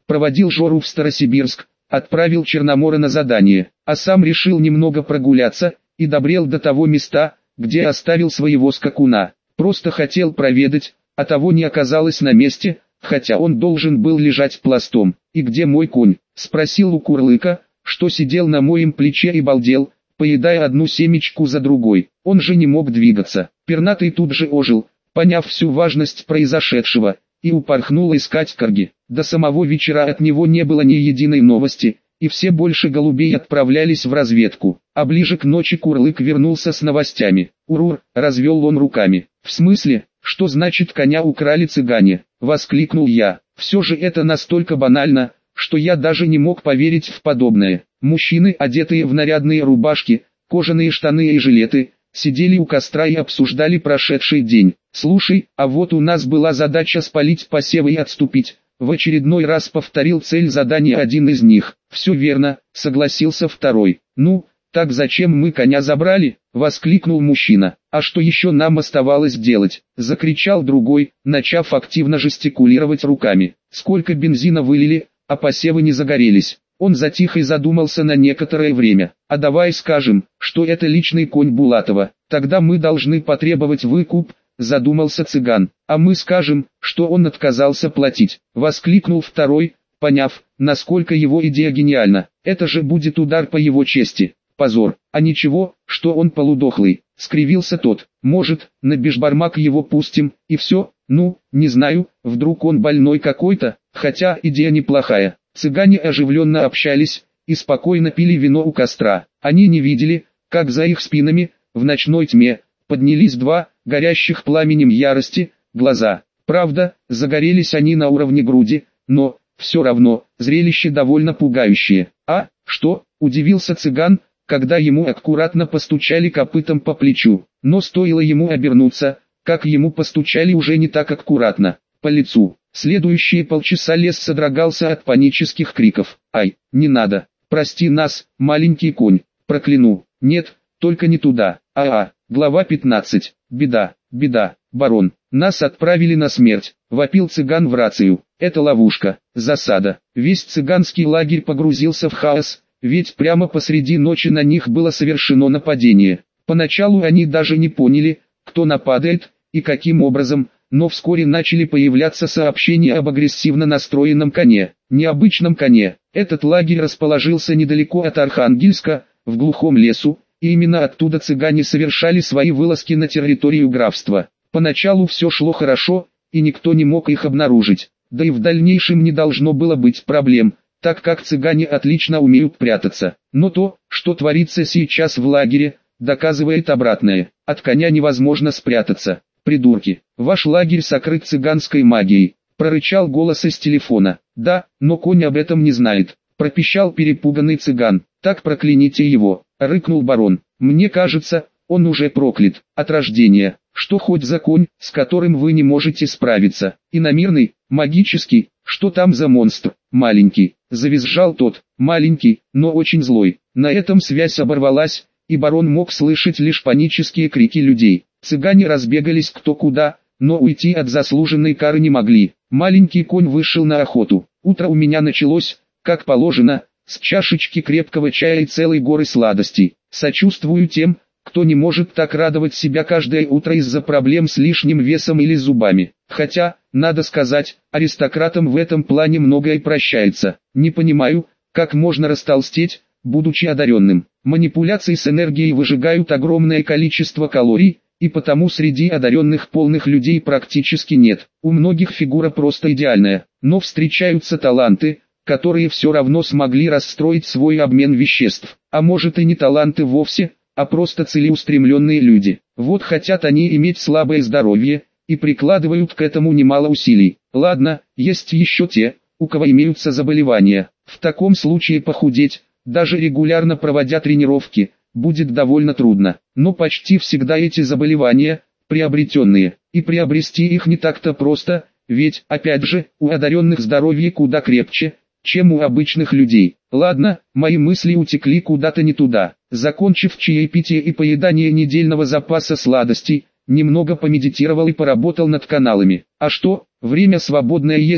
проводил Жору в Старосибирск, отправил Черномора на задание, а сам решил немного прогуляться, и добрел до того места, где оставил своего скакуна. Просто хотел проведать, а того не оказалось на месте, хотя он должен был лежать пластом. «И где мой конь?» — спросил у Курлыка, что сидел на моем плече и балдел, поедая одну семечку за другой. Он же не мог двигаться. Пернатый тут же ожил, поняв всю важность произошедшего, и упорхнул искать корги. До самого вечера от него не было ни единой новости, и все больше голубей отправлялись в разведку. А ближе к ночи Курлык вернулся с новостями. «Урур!» — развел он руками. «В смысле, что значит коня украли цыгане?» — воскликнул я. Все же это настолько банально, что я даже не мог поверить в подобное. Мужчины, одетые в нарядные рубашки, кожаные штаны и жилеты, сидели у костра и обсуждали прошедший день. «Слушай, а вот у нас была задача спалить посевы и отступить», — в очередной раз повторил цель задания один из них. «Все верно», — согласился второй. «Ну, так зачем мы коня забрали?» — воскликнул мужчина. «А что еще нам оставалось делать?» — закричал другой, начав активно жестикулировать руками. «Сколько бензина вылили, а посевы не загорелись». Он затих и задумался на некоторое время. «А давай скажем, что это личный конь Булатова, тогда мы должны потребовать выкуп», — задумался цыган. «А мы скажем, что он отказался платить», — воскликнул второй, поняв, насколько его идея гениальна. «Это же будет удар по его чести. Позор. А ничего, что он полудохлый», — скривился тот. «Может, на бешбармак его пустим, и все? Ну, не знаю, вдруг он больной какой-то, хотя идея неплохая». Цыгане оживленно общались и спокойно пили вино у костра. Они не видели, как за их спинами, в ночной тьме, поднялись два, горящих пламенем ярости, глаза. Правда, загорелись они на уровне груди, но, все равно, зрелище довольно пугающее. «А, что?» – удивился цыган, когда ему аккуратно постучали копытом по плечу. Но стоило ему обернуться, как ему постучали уже не так аккуратно, по лицу. Следующие полчаса лес содрогался от панических криков. «Ай, не надо! Прости нас, маленький конь! Прокляну! Нет, только не туда! А-а!» Глава пятнадцать. «Беда, беда, барон! Нас отправили на смерть!» — вопил цыган в рацию. «Это ловушка, засада!» Весь цыганский лагерь погрузился в хаос, ведь прямо посреди ночи на них было совершено нападение. Поначалу они даже не поняли, кто нападает и каким образом, но вскоре начали появляться сообщения об агрессивно настроенном коне. Необычном коне. Этот лагерь расположился недалеко от Архангельска, в глухом лесу, и именно оттуда цыгане совершали свои вылазки на территорию графства. Поначалу все шло хорошо, и никто не мог их обнаружить. Да и в дальнейшем не должно было быть проблем, так как цыгане отлично умеют прятаться. Но то, что творится сейчас в лагере, доказывает обратное. От коня невозможно спрятаться. «Придурки, ваш лагерь сокрыт цыганской магией», — прорычал голос из телефона. «Да, но конь об этом не знает», — пропищал перепуганный цыган. «Так прокляните его», — рыкнул барон. «Мне кажется, он уже проклят, от рождения. Что хоть за конь, с которым вы не можете справиться? Иномирный, магический, что там за монстр? Маленький», — завизжал тот. «Маленький, но очень злой». На этом связь оборвалась, и барон мог слышать лишь панические крики людей. Цыгане разбегались кто куда, но уйти от заслуженной кары не могли. Маленький конь вышел на охоту. Утро у меня началось, как положено, с чашечки крепкого чая и целой горы сладостей. Сочувствую тем, кто не может так радовать себя каждое утро из-за проблем с лишним весом или зубами. Хотя, надо сказать, аристократам в этом плане многое прощается. Не понимаю, как можно растолстеть, будучи одаренным. Манипуляции с энергией выжигают огромное количество калорий, и потому среди одаренных полных людей практически нет. У многих фигура просто идеальная, но встречаются таланты, которые все равно смогли расстроить свой обмен веществ. А может и не таланты вовсе, а просто целеустремленные люди. Вот хотят они иметь слабое здоровье, и прикладывают к этому немало усилий. Ладно, есть еще те, у кого имеются заболевания. В таком случае похудеть, даже регулярно проводя тренировки, будет довольно трудно, но почти всегда эти заболевания – приобретенные, и приобрести их не так-то просто, ведь, опять же, у одаренных здоровье куда крепче, чем у обычных людей. Ладно, мои мысли утекли куда-то не туда. Закончив чаепитие и поедание недельного запаса сладостей, немного помедитировал и поработал над каналами. А что, время свободное есть,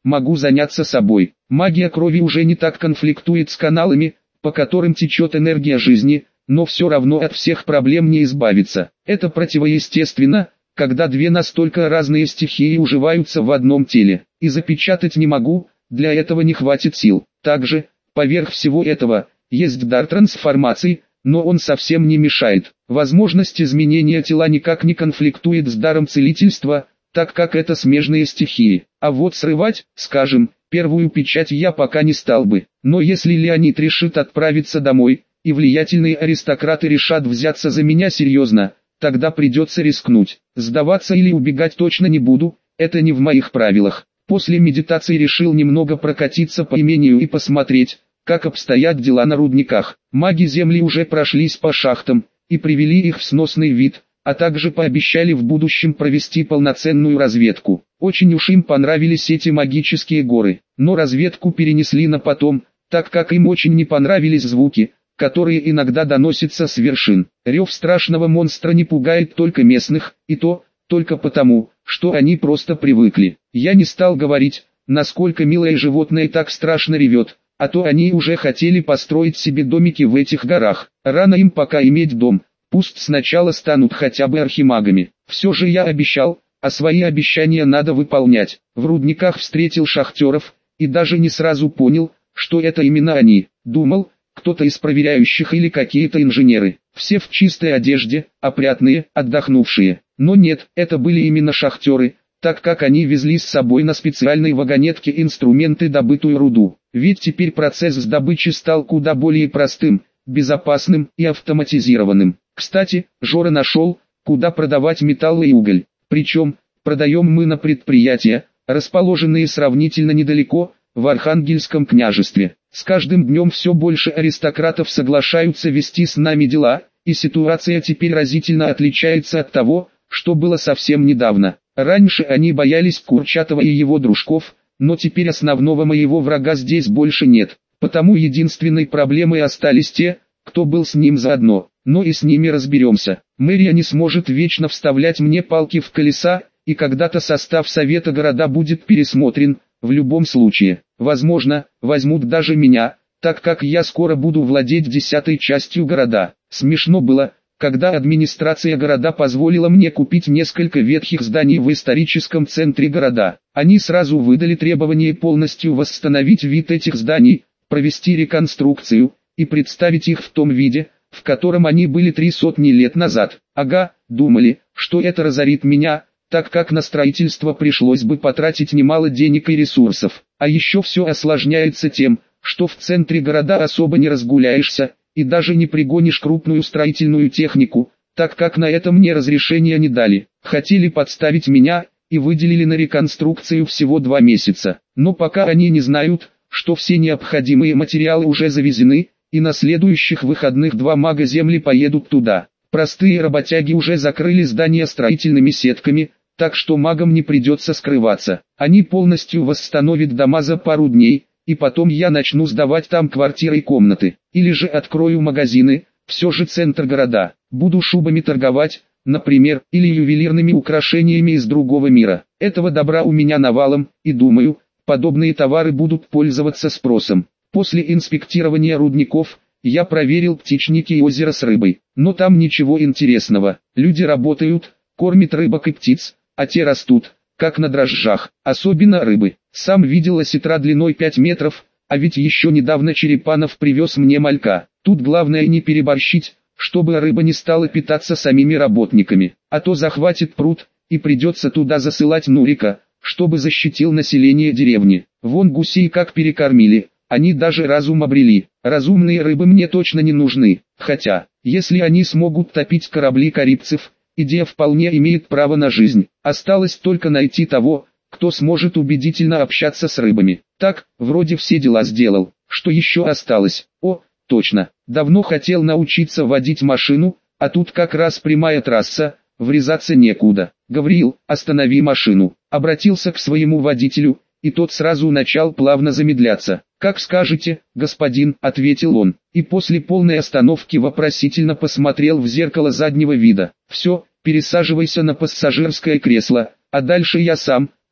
могу заняться собой. Магия крови уже не так конфликтует с каналами, по которым течет энергия жизни, но все равно от всех проблем не избавиться. Это противоестественно, когда две настолько разные стихии уживаются в одном теле. И запечатать не могу, для этого не хватит сил. Также, поверх всего этого, есть дар трансформации, но он совсем не мешает. Возможность изменения тела никак не конфликтует с даром целительства, так как это смежные стихии. А вот срывать, скажем, первую печать я пока не стал бы. Но если Леонид решит отправиться домой, и влиятельные аристократы решат взяться за меня серьезно, тогда придется рискнуть. Сдаваться или убегать точно не буду, это не в моих правилах. После медитации решил немного прокатиться по имению и посмотреть, как обстоят дела на рудниках. Маги земли уже прошлись по шахтам, и привели их в сносный вид, а также пообещали в будущем провести полноценную разведку. Очень уж им понравились эти магические горы, но разведку перенесли на потом, так как им очень не понравились звуки, которые иногда доносятся с вершин. Рев страшного монстра не пугает только местных, и то, только потому, что они просто привыкли. Я не стал говорить, насколько милое животное так страшно ревет, а то они уже хотели построить себе домики в этих горах. Рано им пока иметь дом, пусть сначала станут хотя бы архимагами. Все же я обещал, а свои обещания надо выполнять. В рудниках встретил шахтеров, и даже не сразу понял, что это именно они. Думал, кто-то из проверяющих или какие-то инженеры. Все в чистой одежде, опрятные, отдохнувшие. Но нет, это были именно шахтеры, так как они везли с собой на специальной вагонетке инструменты добытую руду. Ведь теперь процесс добычи стал куда более простым, безопасным и автоматизированным. Кстати, Жора нашел, куда продавать металл и уголь. Причем, продаем мы на предприятия, расположенные сравнительно недалеко, в Архангельском княжестве. С каждым днем все больше аристократов соглашаются вести с нами дела, и ситуация теперь разительно отличается от того, что было совсем недавно. Раньше они боялись Курчатова и его дружков, но теперь основного моего врага здесь больше нет. Потому единственной проблемой остались те, кто был с ним заодно. Но и с ними разберемся. Мэрия не сможет вечно вставлять мне палки в колеса, и когда-то состав совета города будет пересмотрен. В любом случае, возможно, возьмут даже меня, так как я скоро буду владеть десятой частью города. Смешно было, когда администрация города позволила мне купить несколько ветхих зданий в историческом центре города. Они сразу выдали требование полностью восстановить вид этих зданий, провести реконструкцию, и представить их в том виде, в котором они были три сотни лет назад. Ага, думали, что это разорит меня, так как на строительство пришлось бы потратить немало денег и ресурсов. А еще все осложняется тем, что в центре города особо не разгуляешься, и даже не пригонишь крупную строительную технику, так как на это мне разрешения не дали. Хотели подставить меня, и выделили на реконструкцию всего два месяца. Но пока они не знают, что все необходимые материалы уже завезены, и на следующих выходных два мага земли поедут туда. Простые работяги уже закрыли здание строительными сетками, так что магам не придется скрываться. Они полностью восстановят дома за пару дней, и потом я начну сдавать там квартиры и комнаты. Или же открою магазины, все же центр города. Буду шубами торговать, например, или ювелирными украшениями из другого мира. Этого добра у меня навалом, и думаю, подобные товары будут пользоваться спросом. После инспектирования рудников, я проверил птичники и озеро с рыбой. Но там ничего интересного. Люди работают, кормят рыбок и птиц, а те растут, как на дрожжах, особенно рыбы. Сам видел осетра длиной пять метров, а ведь еще недавно Черепанов привез мне малька. Тут главное не переборщить, чтобы рыба не стала питаться самими работниками, а то захватит пруд, и придется туда засылать Нурика, чтобы защитил население деревни. Вон гусей как перекормили, они даже разум обрели. Разумные рыбы мне точно не нужны, хотя, если они смогут топить корабли карибцев, идея вполне имеет право на жизнь. Осталось только найти того, кто сможет убедительно общаться с рыбами. Так, вроде все дела сделал. Что еще осталось? О, точно. Давно хотел научиться водить машину, а тут как раз прямая трасса, врезаться некуда. Гавриил, останови машину. Обратился к своему водителю, и тот сразу начал плавно замедляться. «Как скажете, господин», — ответил он, и после полной остановки вопросительно посмотрел в зеркало заднего вида. «Все, пересаживайся на пассажирское кресло, а дальше я сам»,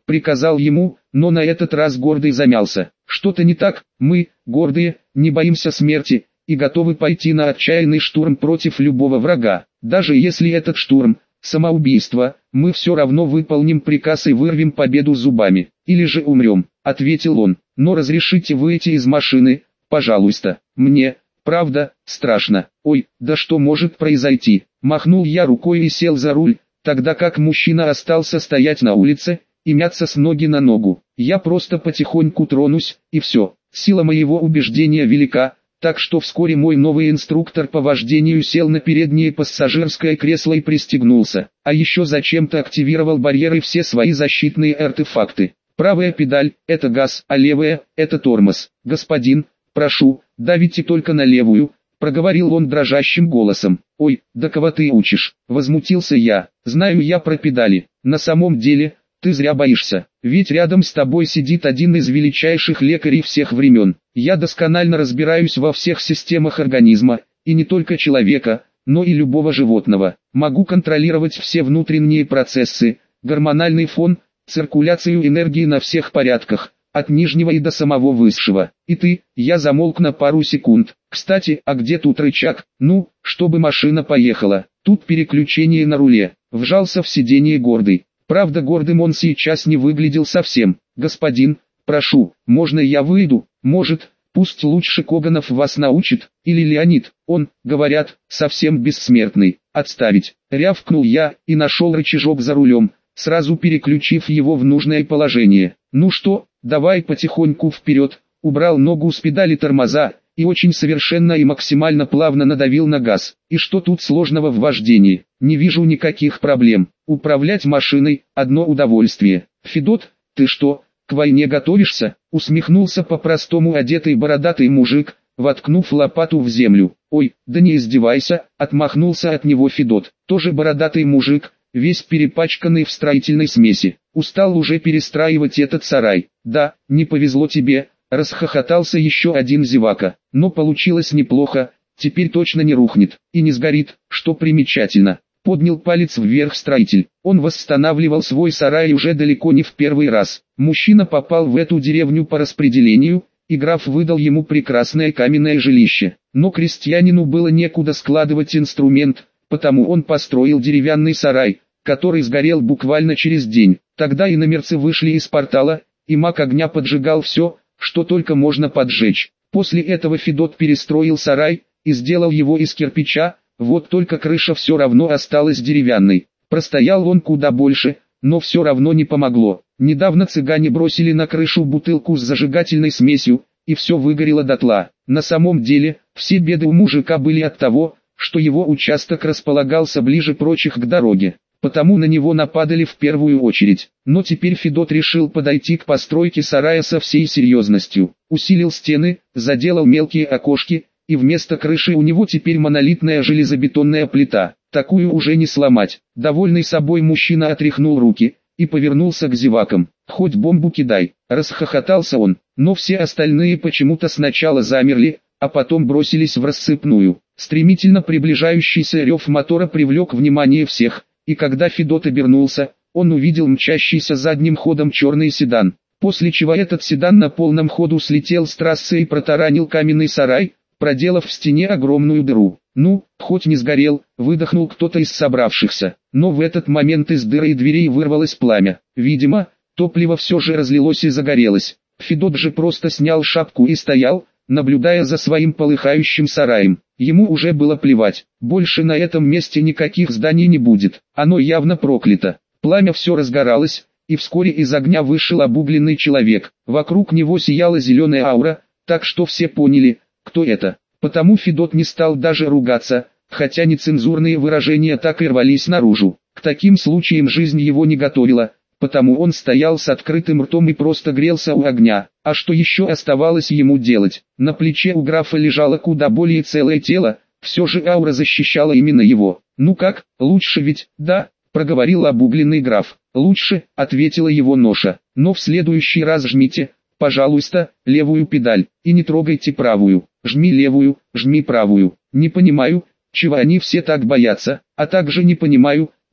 приказал ему, но на этот раз Гордый замялся. Что-то не так, мы, гордые, не боимся смерти, и готовы пойти на отчаянный штурм против любого врага. Даже если этот штурм – самоубийство, мы все равно выполним приказ и вырвем победу зубами. Или же умрем, ответил он. Но разрешите выйти из машины, пожалуйста. Мне, правда, страшно. Ой, да что может произойти? Махнул я рукой и сел за руль, тогда как мужчина остался стоять на улице и мяться с ноги на ногу. Я просто потихоньку тронусь, и все. Сила моего убеждения велика, так что вскоре мой новый инструктор по вождению сел на переднее пассажирское кресло и пристегнулся, а еще зачем-то активировал барьеры и все свои защитные артефакты. Правая педаль – это газ, а левая – это тормоз. Господин, прошу, давите только на левую, проговорил он дрожащим голосом. Ой, да кого ты учишь? Возмутился я. Знаю я про педали. На самом деле, ты зря боишься, ведь рядом с тобой сидит один из величайших лекарей всех времен. Я досконально разбираюсь во всех системах организма, и не только человека, но и любого животного. Могу контролировать все внутренние процессы, гормональный фон, циркуляцию энергии на всех порядках, от нижнего и до самого высшего. И ты, я замолк на пару секунд. Кстати, а где тут рычаг? Ну, чтобы машина поехала. Тут переключение на руле. Вжался в сиденье Гордый. Правда, гордым он сейчас не выглядел совсем. Господин, прошу, можно я выйду? Может, пусть лучше Коганов вас научит, или Леонид, он, говорят, совсем бессмертный. Отставить. Рявкнул я и нашел рычажок за рулем, сразу переключив его в нужное положение. Ну что, давай потихоньку вперед. Убрал ногу с педали тормоза и очень совершенно и максимально плавно надавил на газ. И что тут сложного в вождении? Не вижу никаких проблем. Управлять машиной – одно удовольствие. Федот, ты что, к войне готовишься? Усмехнулся по-простому одетый бородатый мужик, воткнув лопату в землю. Ой, да не издевайся, отмахнулся от него Федот. Тоже бородатый мужик, весь перепачканный в строительной смеси. Устал уже перестраивать этот сарай. Да, не повезло тебе, расхохотался еще один зевака. Но получилось неплохо, теперь точно не рухнет и не сгорит, что примечательно. Поднял палец вверх строитель. Он восстанавливал свой сарай уже далеко не в первый раз. Мужчина попал в эту деревню по распределению, и граф выдал ему прекрасное каменное жилище. Но крестьянину было некуда складывать инструмент, потому он построил деревянный сарай, который сгорел буквально через день. Тогда иномерцы вышли из портала, и маг огня поджигал все, что только можно поджечь. После этого Федот перестроил сарай и сделал его из кирпича, вот только крыша все равно осталась деревянной. Простоял он куда больше, но все равно не помогло. Недавно цыгане бросили на крышу бутылку с зажигательной смесью, и все выгорело дотла. На самом деле, все беды у мужика были от того, что его участок располагался ближе прочих к дороге. Потому на него нападали в первую очередь. Но теперь Федот решил подойти к постройке сарая со всей серьезностью. Усилил стены, заделал мелкие окошки, и вместо крыши у него теперь монолитная железобетонная плита. Такую уже не сломать. Довольный собой мужчина отряхнул руки и повернулся к зевакам. «Хоть бомбу кидай», — расхохотался он, но все остальные почему-то сначала замерли, а потом бросились в рассыпную. Стремительно приближающийся рев мотора привлек внимание всех, и когда Федот обернулся, он увидел мчащийся задним ходом черный седан. После чего этот седан на полном ходу слетел с трассы и протаранил каменный сарай, проделав в стене огромную дыру. «Ну, хоть не сгорел», — выдохнул кто-то из собравшихся. Но в этот момент из дыры и дверей вырвалось пламя. Видимо, топливо все же разлилось и загорелось. Федот же просто снял шапку и стоял, наблюдая за своим полыхающим сараем. Ему уже было плевать. Больше на этом месте никаких зданий не будет. Оно явно проклято. Пламя все разгоралось, и вскоре из огня вышел обугленный человек. Вокруг него сияла зеленая аура, так что все поняли, кто это. Потому Федот не стал даже ругаться, хотя нецензурные выражения так и рвались наружу. К таким случаям жизнь его не готовила, потому он стоял с открытым ртом и просто грелся у огня. А что еще оставалось ему делать? На плече у графа лежало куда более целое тело, все же аура защищала именно его. «Ну как, лучше ведь, да?» – проговорил обугленный граф. «Лучше», – ответила его ноша, – «но в следующий раз жмите, пожалуйста, левую педаль, и не трогайте правую. Жми левую, жми правую. Не понимаю, чего они все так боятся, а также не понимаю,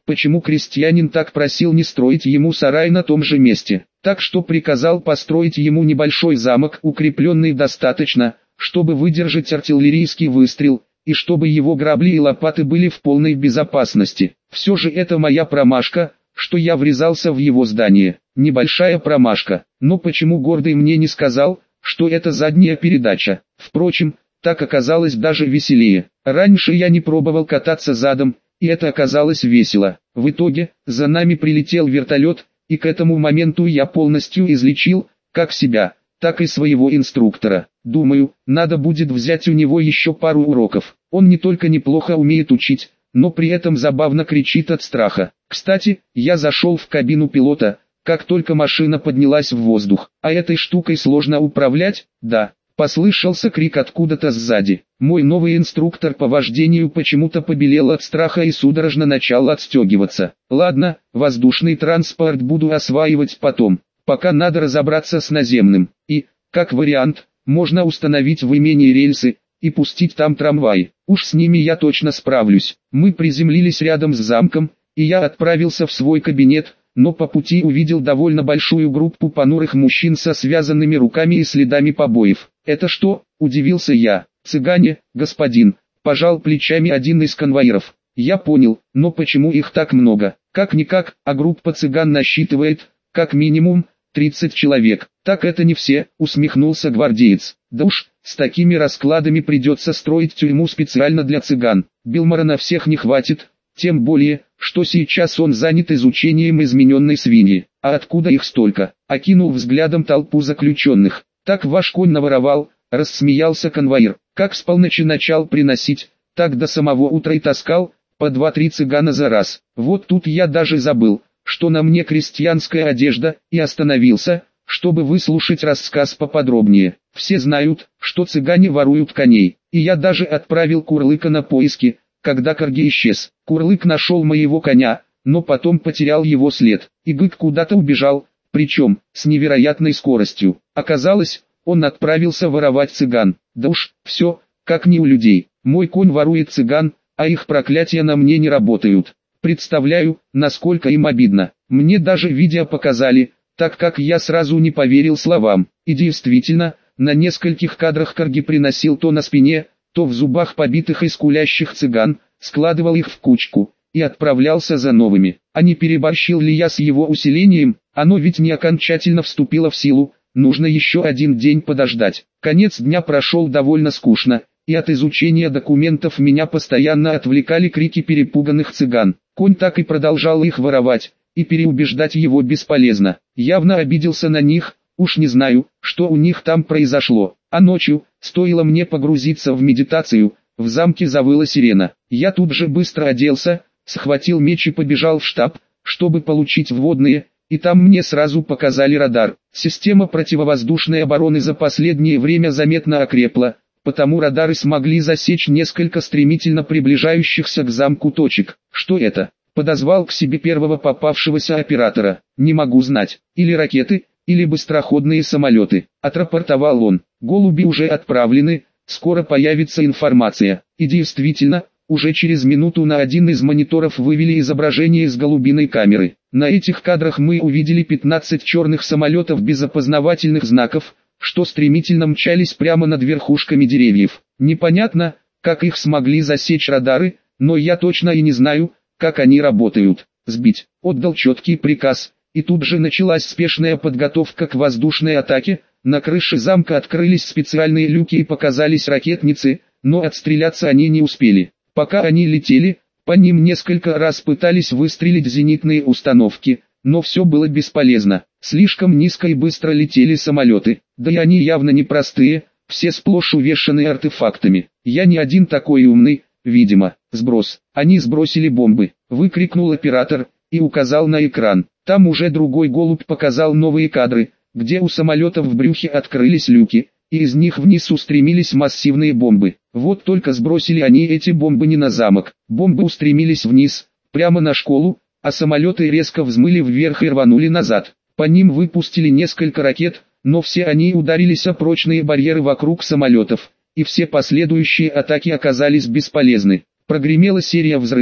почему крестьянин так просил не строить ему сарай на том же месте, так что приказал построить ему небольшой замок, укрепленный достаточно, чтобы выдержать артиллерийский выстрел, и чтобы его грабли и лопаты были в полной безопасности. Все же это моя промашка, что я врезался в его здание. Небольшая промашка, но почему гордый мне не сказал, что это задняя передача? Впрочем, так оказалось даже веселее. Раньше я не пробовал кататься задом, и это оказалось весело. В итоге, за нами прилетел вертолет, и к этому моменту я полностью излечил, как себя, так и своего инструктора. Думаю, надо будет взять у него еще пару уроков. Он не только неплохо умеет учить, но при этом забавно кричит от страха. Кстати, я зашел в кабину пилота, как только машина поднялась в воздух. А этой штукой сложно управлять? Да. Послышался крик откуда-то сзади. Мой новый инструктор по вождению почему-то побелел от страха и судорожно начал отстегиваться. Ладно, воздушный транспорт буду осваивать потом. Пока надо разобраться с наземным. И, как вариант, можно установить в имении рельсы и пустить там трамваи. Уж с ними я точно справлюсь. Мы приземлились рядом с замком, и я отправился в свой кабинет, но по пути увидел довольно большую группу понурых мужчин со связанными руками и следами побоев. «Это что?» – удивился я. «Цыгане, господин», – пожал плечами один из конвоиров. «Я понял, но почему их так много? Как-никак, а группа цыган насчитывает, как минимум, тридцать человек». «Так это не все», – усмехнулся гвардеец. «Да уж, с такими раскладами придется строить тюрьму специально для цыган. Билмара на всех не хватит, тем более, что сейчас он занят изучением измененной свиньи. А откуда их столько?» – окинул взглядом толпу заключенных. «Так ваш конь наворовал», – рассмеялся конвоир. «Как с полночи начал приносить, так до самого утра и таскал, по два-три цыгана за раз. Вот тут я даже забыл, что на мне крестьянская одежда, и остановился, чтобы выслушать рассказ поподробнее. Все знают, что цыгане воруют коней, и я даже отправил Курлыка на поиски, когда Карги исчез. Курлык нашел моего коня, но потом потерял его след, и Гык куда-то убежал, причем, с невероятной скоростью. Оказалось, он отправился воровать цыган. Да уж, все, как не у людей. Мой конь ворует цыган, а их проклятия на мне не работают. Представляю, насколько им обидно. Мне даже видео показали, так как я сразу не поверил словам. И действительно, на нескольких кадрах Карги приносил то на спине, то в зубах побитых и скулящих цыган, складывал их в кучку, и отправлялся за новыми. А не переборщил ли я с его усилением? Оно ведь не окончательно вступило в силу, нужно еще один день подождать. Конец дня прошел довольно скучно, и от изучения документов меня постоянно отвлекали крики перепуганных цыган. Конь так и продолжал их воровать, и переубеждать его бесполезно. Явно обиделся на них, уж не знаю, что у них там произошло. А ночью, стоило мне погрузиться в медитацию, в замке завыла сирена. Я тут же быстро оделся, схватил меч и побежал в штаб, чтобы получить вводные, и там мне сразу показали радар. Система противовоздушной обороны за последнее время заметно окрепла, потому радары смогли засечь несколько стремительно приближающихся к замку точек. Что это? Подозвал к себе первого попавшегося оператора. Не могу знать, или ракеты, или быстроходные самолеты. Отрапортовал он. Голуби уже отправлены, скоро появится информация. И действительно, уже через минуту на один из мониторов вывели изображение с голубиной камеры. На этих кадрах мы увидели пятнадцать черных самолетов без опознавательных знаков, что стремительно мчались прямо над верхушками деревьев. Непонятно, как их смогли засечь радары, но я точно и не знаю, как они работают. Сбить. Отдал четкий приказ, и тут же началась спешная подготовка к воздушной атаке. На крыше замка открылись специальные люки и показались ракетницы, но отстреляться они не успели. Пока они летели, по ним несколько раз пытались выстрелить зенитные установки, но все было бесполезно. Слишком низко и быстро летели самолеты, да и они явно не простые, все сплошь увешаны артефактами. Я не один такой умный, видимо. Сброс. Они сбросили бомбы, выкрикнул оператор, и указал на экран. Там уже другой голубь показал новые кадры, где у самолета в брюхе открылись люки, и из них вниз устремились массивные бомбы. Вот только сбросили они эти бомбы не на замок. Бомбы устремились вниз, прямо на школу, а самолеты резко взмыли вверх и рванули назад. По ним выпустили несколько ракет, но все они ударились о прочные барьеры вокруг самолетов, и все последующие атаки оказались бесполезны. Прогремела серия взрывов,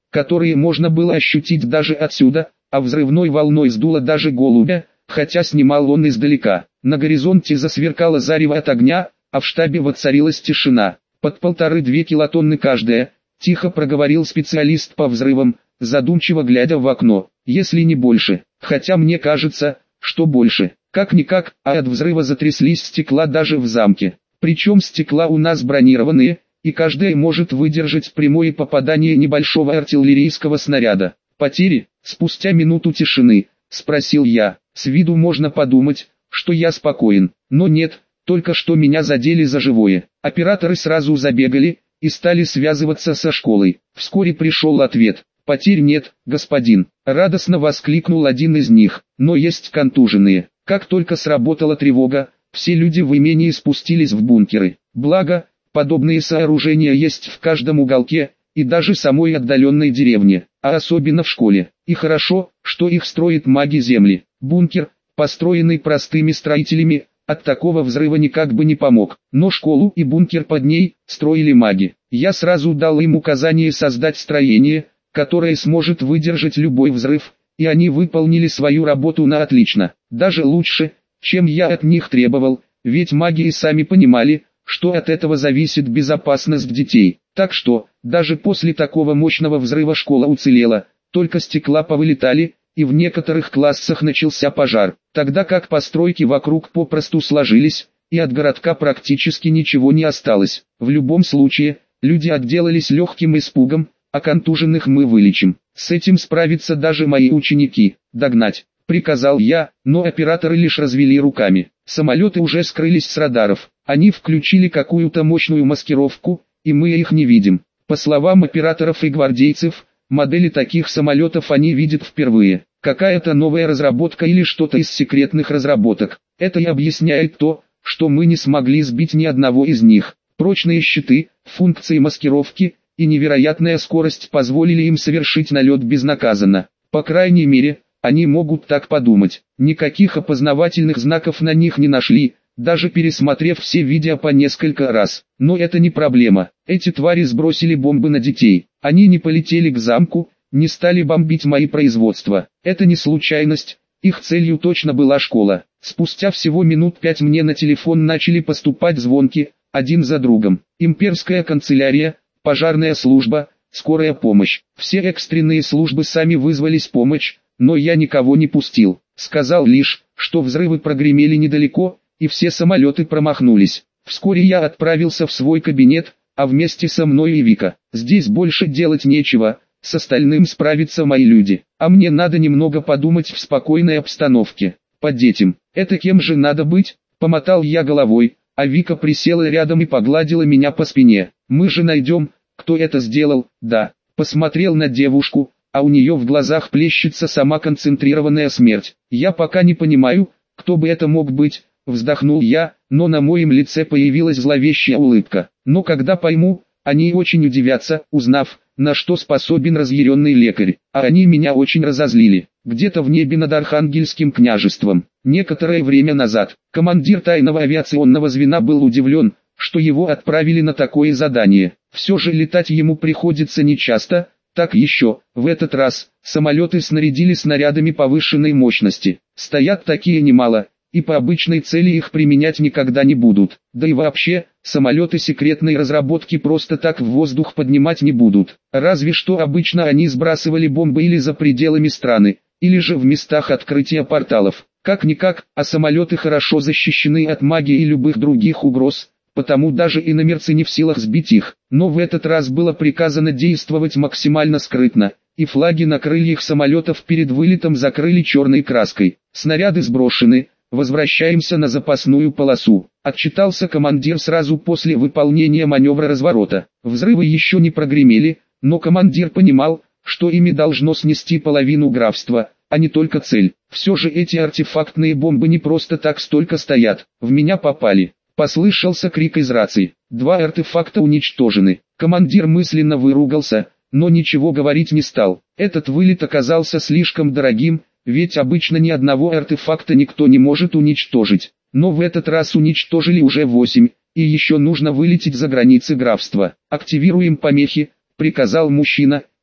которые можно было ощутить даже отсюда, а взрывной волной сдуло даже голубя, хотя снимал он издалека. На горизонте засверкало зарево от огня, а в штабе воцарилась тишина. Под полторы-две килотонны каждая, тихо проговорил специалист по взрывам, задумчиво глядя в окно. Если не больше, хотя мне кажется, что больше. Как-никак, а от взрыва затряслись стекла даже в замке. Причем стекла у нас бронированные, и каждая может выдержать прямое попадание небольшого артиллерийского снаряда. Потери? Спустя минуту тишины, спросил я. С виду можно подумать, что я спокоен, но нет, только что меня задели за живое. Операторы сразу забегали и стали связываться со школой. Вскоре пришел ответ. Потерь нет, господин. Радостно воскликнул один из них, но есть контуженные. Как только сработала тревога, все люди в имении спустились в бункеры. Благо, подобные сооружения есть в каждом уголке, и даже самой отдаленной деревне, а особенно в школе. И хорошо, что их строят маги земли. Бункер, построенный простыми строителями, от такого взрыва никак бы не помог. Но школу и бункер под ней строили маги. Я сразу дал им указание создать строение, которое сможет выдержать любой взрыв, и они выполнили свою работу на отлично. Даже лучше, чем я от них требовал, ведь маги и сами понимали, что от этого зависит безопасность детей. Так что, даже после такого мощного взрыва школа уцелела, только стекла повылетали, и в некоторых классах начался пожар, тогда как постройки вокруг попросту сложились, и от городка практически ничего не осталось. В любом случае, люди отделались легким испугом, а контуженных мы вылечим. С этим справятся даже мои ученики. Догнать, приказал я, но операторы лишь развели руками. Самолеты уже скрылись с радаров, они включили какую-то мощную маскировку, и мы их не видим. По словам операторов и гвардейцев, модели таких самолетов они видят впервые. Какая-то новая разработка или что-то из секретных разработок. Это и объясняет то, что мы не смогли сбить ни одного из них. Прочные щиты, функции маскировки и невероятная скорость позволили им совершить налет безнаказанно. По крайней мере, они могут так подумать. Никаких опознавательных знаков на них не нашли, даже пересмотрев все видео по несколько раз. Но это не проблема. Эти твари сбросили бомбы на детей. Они не полетели к замку, не стали бомбить мои производства. Это не случайность, их целью точно была школа. Спустя всего минут пять мне на телефон начали поступать звонки, один за другом. Имперская канцелярия, пожарная служба, скорая помощь. Все экстренные службы сами вызвались помочь, но я никого не пустил. Сказал лишь, что взрывы прогремели недалеко, и все самолеты промахнулись. Вскоре я отправился в свой кабинет, а вместе со мной и Вика. Здесь больше делать нечего, с остальным справятся мои люди. А мне надо немного подумать в спокойной обстановке. Под детям. Это кем же надо быть? Помотал я головой, а Вика присела рядом и погладила меня по спине. Мы же найдем, кто это сделал. Да. Посмотрел на девушку, а у нее в глазах плещется сама концентрированная смерть. Я пока не понимаю, кто бы это мог быть, вздохнул я, но на моем лице появилась зловещая улыбка. Но когда пойму, они очень удивятся, узнав, на что способен разъяренный лекарь. А они меня очень разозлили. Где-то в небе над Архангельским княжеством, некоторое время назад, командир тайного авиационного звена был удивлен, что его отправили на такое задание. Все же летать ему приходится нечасто. Так еще, в этот раз, самолеты снарядили снарядами повышенной мощности. Стоят такие немало, и по обычной цели их применять никогда не будут. Да и вообще, самолеты секретной разработки просто так в воздух поднимать не будут. Разве что обычно они сбрасывали бомбы или за пределами страны, или же в местах открытия порталов. Как-никак, а самолеты хорошо защищены от магии и любых других угроз, потому даже иномерцы не в силах сбить их. Но в этот раз было приказано действовать максимально скрытно, и флаги на крыльях самолетов перед вылетом закрыли черной краской. Снаряды сброшены, возвращаемся на запасную полосу. Отчитался командир сразу после выполнения маневра разворота. Взрывы еще не прогремели, но командир понимал, что ими должно снести половину графства, а не только цель. Все же эти артефактные бомбы не просто так столько стоят. В меня попали. Послышался крик из рации. Два артефакта уничтожены. Командир мысленно выругался, но ничего говорить не стал. Этот вылет оказался слишком дорогим, ведь обычно ни одного артефакта никто не может уничтожить. Но в этот раз уничтожили уже восемь, и еще нужно вылететь за границы графства. «Активируем помехи», — приказал мужчина,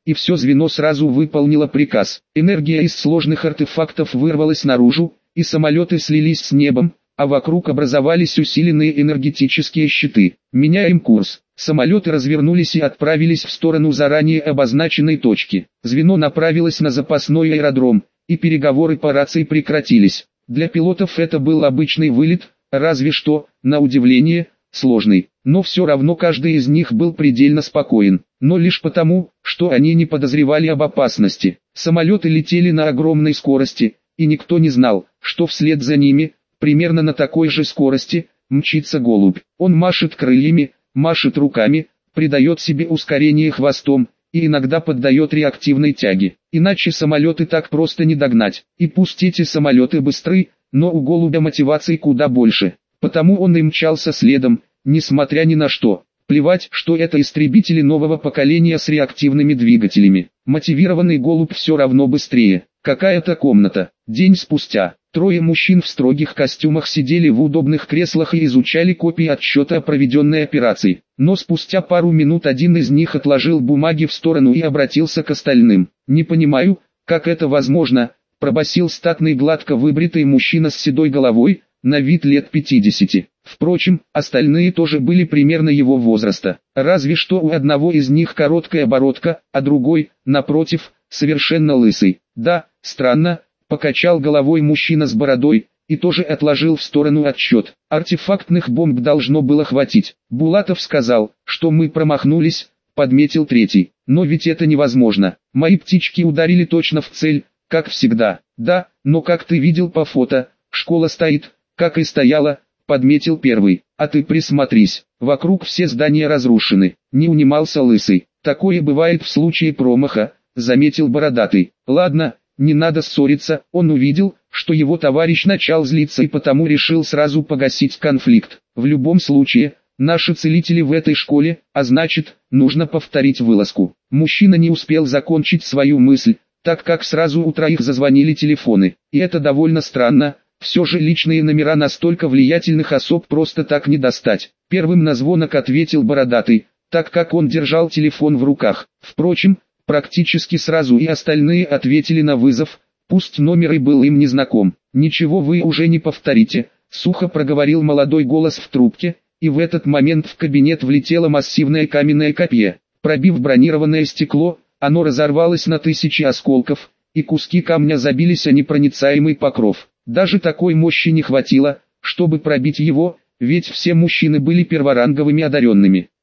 и все звено сразу выполнило приказ. Энергия из сложных артефактов вырвалась наружу, и самолеты слились с небом, а вокруг образовались усиленные энергетические щиты. Меняем курс. Самолеты развернулись и отправились в сторону заранее обозначенной точки. Звено направилось на запасной аэродром, и переговоры по рации прекратились. Для пилотов это был обычный вылет, разве что, на удивление, сложный. Но все равно каждый из них был предельно спокоен. Но лишь потому, что они не подозревали об опасности. Самолеты летели на огромной скорости, и никто не знал, что вслед за ними, примерно на такой же скорости, мчится голубь. Он машет крыльями, машет руками, придает себе ускорение хвостом, и иногда поддает реактивной тяге. Иначе самолеты так просто не догнать. И пусть эти самолеты быстры, но у голубя мотивации куда больше. Потому он и мчался следом, несмотря ни на что. Плевать, что это истребители нового поколения с реактивными двигателями. Мотивированный голубь все равно быстрее. Какая-то комната. День спустя. Трое мужчин в строгих костюмах сидели в удобных креслах и изучали копии отчета о проведенной операции. Но спустя пару минут один из них отложил бумаги в сторону и обратился к остальным. «Не понимаю, как это возможно», – пробасил статный гладко выбритый мужчина с седой головой, на вид лет пятидесяти. Впрочем, остальные тоже были примерно его возраста. Разве что у одного из них короткая бородка, а другой, напротив, совершенно лысый. «Да, странно», — покачал головой мужчина с бородой, и тоже отложил в сторону отчет. «Артефактных бомб должно было хватить. Булатов сказал, что мы промахнулись», — подметил третий. «Но ведь это невозможно. Мои птички ударили точно в цель, как всегда». «Да, но как ты видел по фото, школа стоит, как и стояла», — подметил первый. «А ты присмотрись, вокруг все здания разрушены», — не унимался лысый. «Такое бывает в случае промаха», — заметил бородатый. «Ладно, не надо ссориться». Он увидел, что его товарищ начал злиться и потому решил сразу погасить конфликт. «В любом случае, наши целители в этой школе, а значит, нужно повторить вылазку». Мужчина не успел закончить свою мысль, так как сразу у троих зазвонили телефоны. И это довольно странно. Все же личные номера настолько влиятельных особ просто так не достать. Первым на звонок ответил бородатый, так как он держал телефон в руках. Впрочем, практически сразу и остальные ответили на вызов, пусть номер и был им незнаком. «Ничего вы уже не повторите», — сухо проговорил молодой голос в трубке, и в этот момент в кабинет влетело массивное каменное копье. Пробив бронированное стекло, оно разорвалось на тысячи осколков, и куски камня забились о непроницаемый покров. Даже такой мощи не хватило, чтобы пробить его, ведь все мужчины были перворанговыми одаренными.